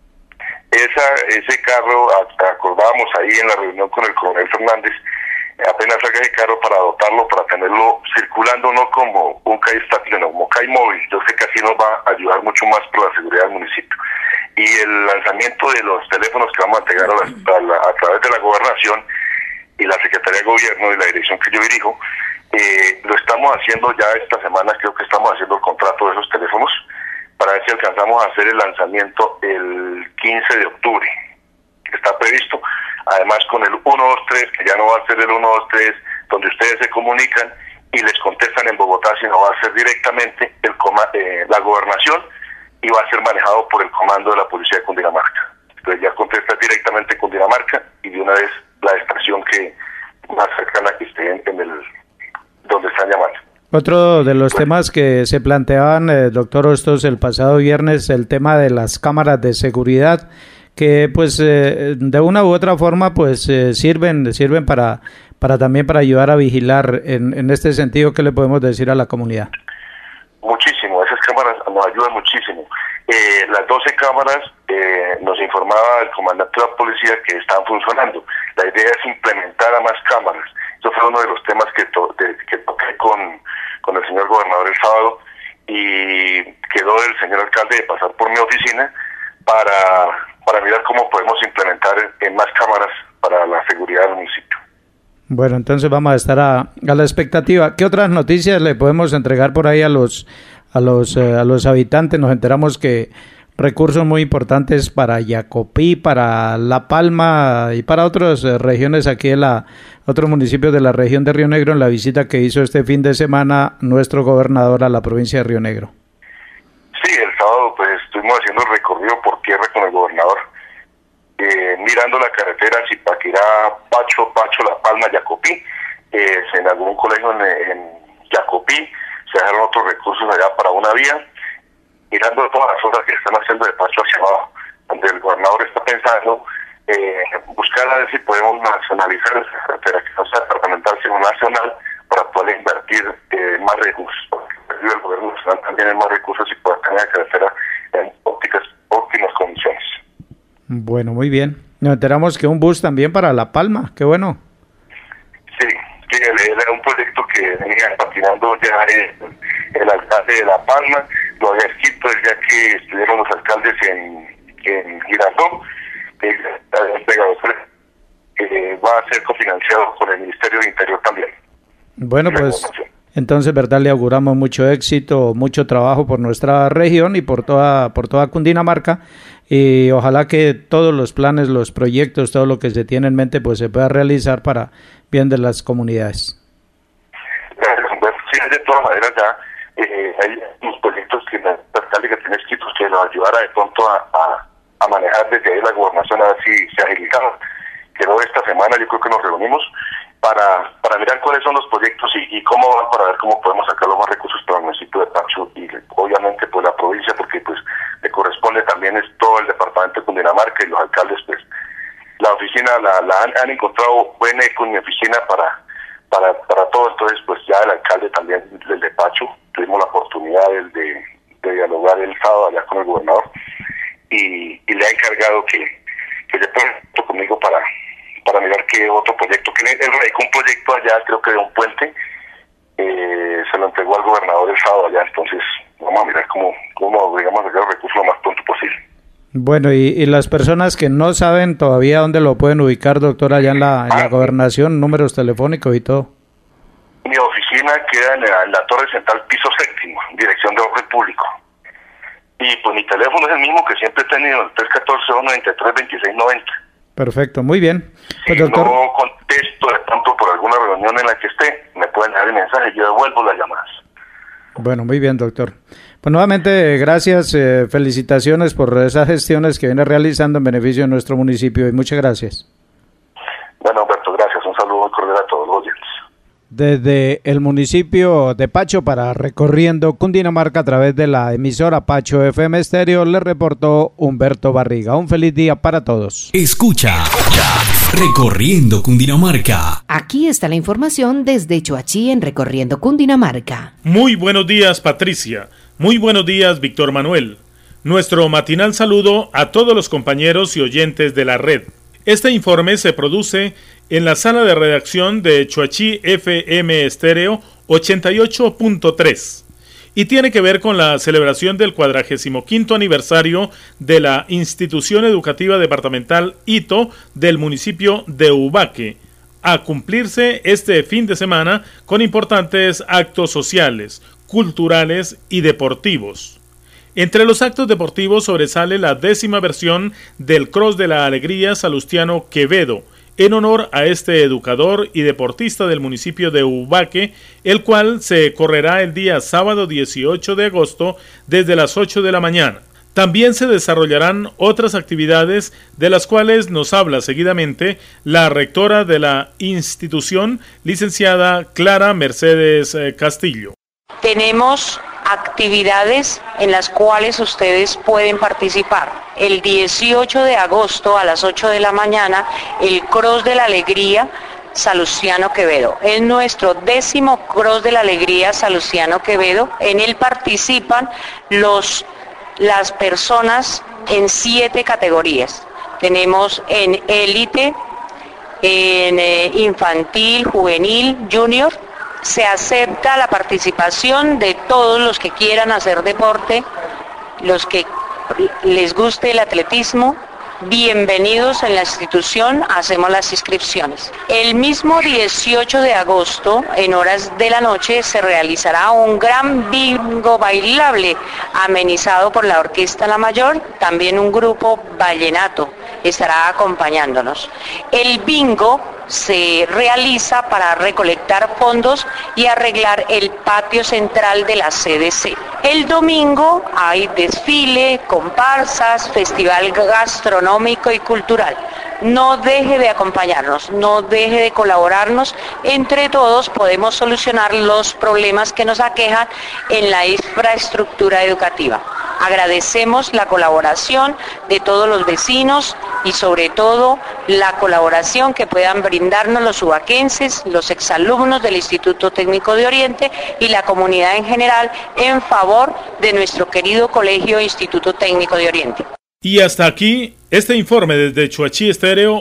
Ese carro, acordábamos ahí en la reunión con el coronel Fernández, apenas saca ese carro para dotarlo, para tenerlo circulando, no como un CAI estático, sino como CAI móvil. Yo sé que así nos va a ayudar mucho más por la seguridad del municipio. Y el lanzamiento de los teléfonos que vamos a entregar a través de la gobernación, y la Secretaría de Gobierno y la dirección que yo dirijo, lo estamos haciendo ya esta semana. Creo que estamos haciendo el contrato de esos teléfonos para ver si alcanzamos a hacer el lanzamiento el 15 de octubre, que está previsto. Además con el 123, que ya no va a ser el 123 donde ustedes se comunican y les contestan en Bogotá, sino va a ser directamente la gobernación, y va a ser manejado por el comando de la Policía de Cundinamarca. Entonces ya contestas directamente en Cundinamarca y de una vez la estación que más cercana que esté en el donde están llamando. Otro de los temas que se planteaban, doctor Hostos, el pasado viernes, el tema de las cámaras de seguridad, que pues de una u otra forma pues sirven para también para ayudar a vigilar. En este sentido, ¿qué le podemos decir a la comunidad? Muchísimo, esas cámaras nos ayudan muchísimo. Las 12 cámaras nos informaba el comandante de la policía que están funcionando. La idea es implementar a más cámaras. Eso fue uno de los temas que toqué con el señor gobernador el sábado, y quedó el señor alcalde de pasar por mi oficina para mirar cómo podemos implementar en más cámaras para la seguridad del municipio. Bueno, entonces vamos a estar a la expectativa. ¿Qué otras noticias le podemos entregar por ahí a los habitantes? Nos enteramos que recursos muy importantes para Yacopí, para La Palma y para otras regiones aquí otros municipios de la región de Río Negro, en la visita que hizo este fin de semana nuestro gobernador a la provincia de Río Negro. Sí, el sábado pues estuvimos haciendo el recorrido por tierra con el gobernador, mirando la carretera Zipaquirá, Pacho, La Palma, Yacopí. Se inauguró algún colegio en Yacopí, se dejaron otros recursos allá para una vía, mirando todas las obras que están haciendo de Pacho hacia abajo, donde el gobernador está pensando buscar a ver si podemos nacionalizar esa carretera, que no sea departamental sino nacional, para poder invertir más recursos, porque el gobierno nacional también tiene más recursos y poder tener la carretera en óptimas condiciones. Bueno, muy bien. Nos enteramos que un bus también para La Palma, qué bueno. Sí, era un proyecto que venía patinando ya el alcalde de La Palma, lo había escrito ya que estuvieron los alcaldes en Girardot, va a ser cofinanciado por el Ministerio de Interior también. Bueno, pues entonces, verdad, le auguramos mucho éxito, mucho trabajo por nuestra región y por toda Cundinamarca, y ojalá que todos los planes, los proyectos, todo lo que se tiene en mente pues se pueda realizar para bien de las comunidades. Sí, de todas maneras ya hay unos proyectos que el alcalde que tiene escritos que nos ayudara de pronto a manejar desde ahí la gobernación, a ver si se agilizaron. Quedó esta semana, yo creo que nos reunimos para mirar cuáles son los proyectos y cómo van, para ver cómo podemos sacar los más recursos para el municipio de Pacho y obviamente pues la provincia, porque pues le corresponde también es todo el departamento de Cundinamarca, y los alcaldes pues la oficina han encontrado buen eco en mi oficina para todo. Entonces pues ya el alcalde también, el de Pacho, tuvimos la oportunidad de dialogar el sábado allá con el gobernador, y le ha encargado que se ponga conmigo para mirar qué otro proyecto, que él radicó un proyecto allá, creo que de un puente, se lo entregó al gobernador el sábado allá. Entonces vamos a mirar cómo digamos sacar el recurso lo más pronto posible. Bueno, y las personas que no saben todavía dónde lo pueden ubicar, doctor, allá en la gobernación, números telefónicos y todo. Mi oficina queda en la Torre Central, piso 7º, dirección de orden público. Y pues mi teléfono es el mismo que siempre he tenido, el 314-293-2690. Perfecto, muy bien. Pues, si doctor, no contesto de pronto por alguna reunión en la que esté, me pueden dejar el mensaje y yo devuelvo las llamadas. Bueno, muy bien, doctor. Pues nuevamente, gracias, felicitaciones por esas gestiones que viene realizando en beneficio de nuestro municipio, y muchas gracias. Bueno, Humberto, gracias. Un saludo muy cordial a todos los oyentes. Desde el municipio de Pacho para Recorriendo Cundinamarca a través de la emisora Pacho FM Estéreo, le reportó Humberto Barriga. Un feliz día para todos. Escucha Recorriendo Cundinamarca. Aquí está la información desde Choachí en Recorriendo Cundinamarca. Muy buenos días, Patricia. Muy buenos días, Víctor Manuel. Nuestro matinal saludo a todos los compañeros y oyentes de la red. Este informe se produce en la sala de redacción de Choachí FM Estéreo 88.3 y tiene que ver con la celebración del 45º aniversario de la institución educativa departamental Hito del municipio de Ubaque, a cumplirse este fin de semana con importantes actos sociales, culturales y deportivos. Entre los actos deportivos sobresale la 10ª versión del Cross de la Alegría Salustiano Quevedo, en honor a este educador y deportista del municipio de Ubaque, el cual se correrá el día sábado 18 de agosto desde las 8 de la mañana. También se desarrollarán otras actividades de las cuales nos habla seguidamente la rectora de la institución, licenciada Clara Mercedes Castillo. Tenemos actividades en las cuales ustedes pueden participar. El 18 de agosto a las 8 de la mañana, el Cross de la Alegría Salustiano Quevedo. Es nuestro 10º Cross de la Alegría Salustiano Quevedo. En él participan las personas en 7 categorías. Tenemos en élite, en infantil, juvenil, junior. Se acepta la participación de todos los que quieran hacer deporte, los que les guste el atletismo. Bienvenidos en la institución, hacemos las inscripciones. El mismo 18 de agosto, en horas de la noche, se realizará un gran bingo bailable amenizado por la Orquesta La Mayor, también un grupo vallenato estará acompañándonos. El bingo se realiza para recolectar fondos y arreglar el patio central de la CDC. El domingo hay desfile, comparsas, festival gastronómico y cultural. No deje de acompañarnos, no deje de colaborarnos. Entre todos podemos solucionar los problemas que nos aquejan en la infraestructura educativa. Agradecemos la colaboración de todos los vecinos y sobre todo la colaboración que puedan brindarnos los ubaquenses, los exalumnos del Instituto Técnico de Oriente y la comunidad en general en favor de nuestro querido Colegio Instituto Técnico de Oriente. Y hasta aquí este informe desde Chuachi Estéreo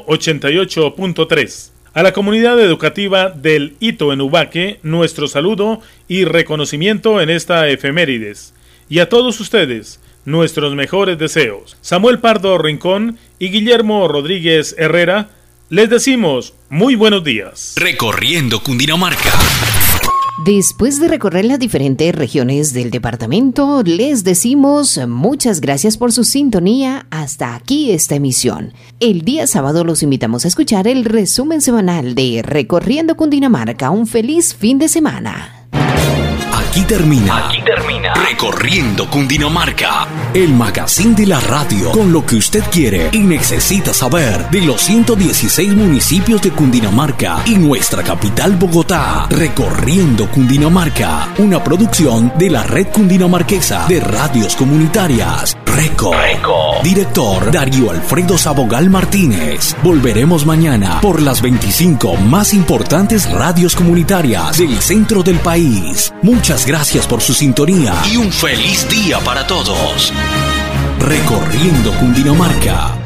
88.3. A la comunidad educativa del Hito en Ubaque, nuestro saludo y reconocimiento en esta efemérides. Y a todos ustedes, nuestros mejores deseos. Samuel Pardo Rincón y Guillermo Rodríguez Herrera, les decimos muy buenos días. Recorriendo Cundinamarca. Después de recorrer las diferentes regiones del departamento, les decimos muchas gracias por su sintonía. Hasta aquí esta emisión. El día sábado los invitamos a escuchar el resumen semanal de Recorriendo Cundinamarca. Un feliz fin de semana. Aquí termina Recorriendo Cundinamarca, el magazine de la radio, con lo que usted quiere y necesita saber de los 116 municipios de Cundinamarca y nuestra capital Bogotá. Recorriendo Cundinamarca, una producción de la Red Cundinamarquesa de Radios Comunitarias. Reco. Director Darío Alfredo Sabogal Martínez. Volveremos mañana por las 25 más importantes radios comunitarias del centro del país. Muchas gracias por su sintonía y un feliz día para todos. Recorriendo Cundinamarca.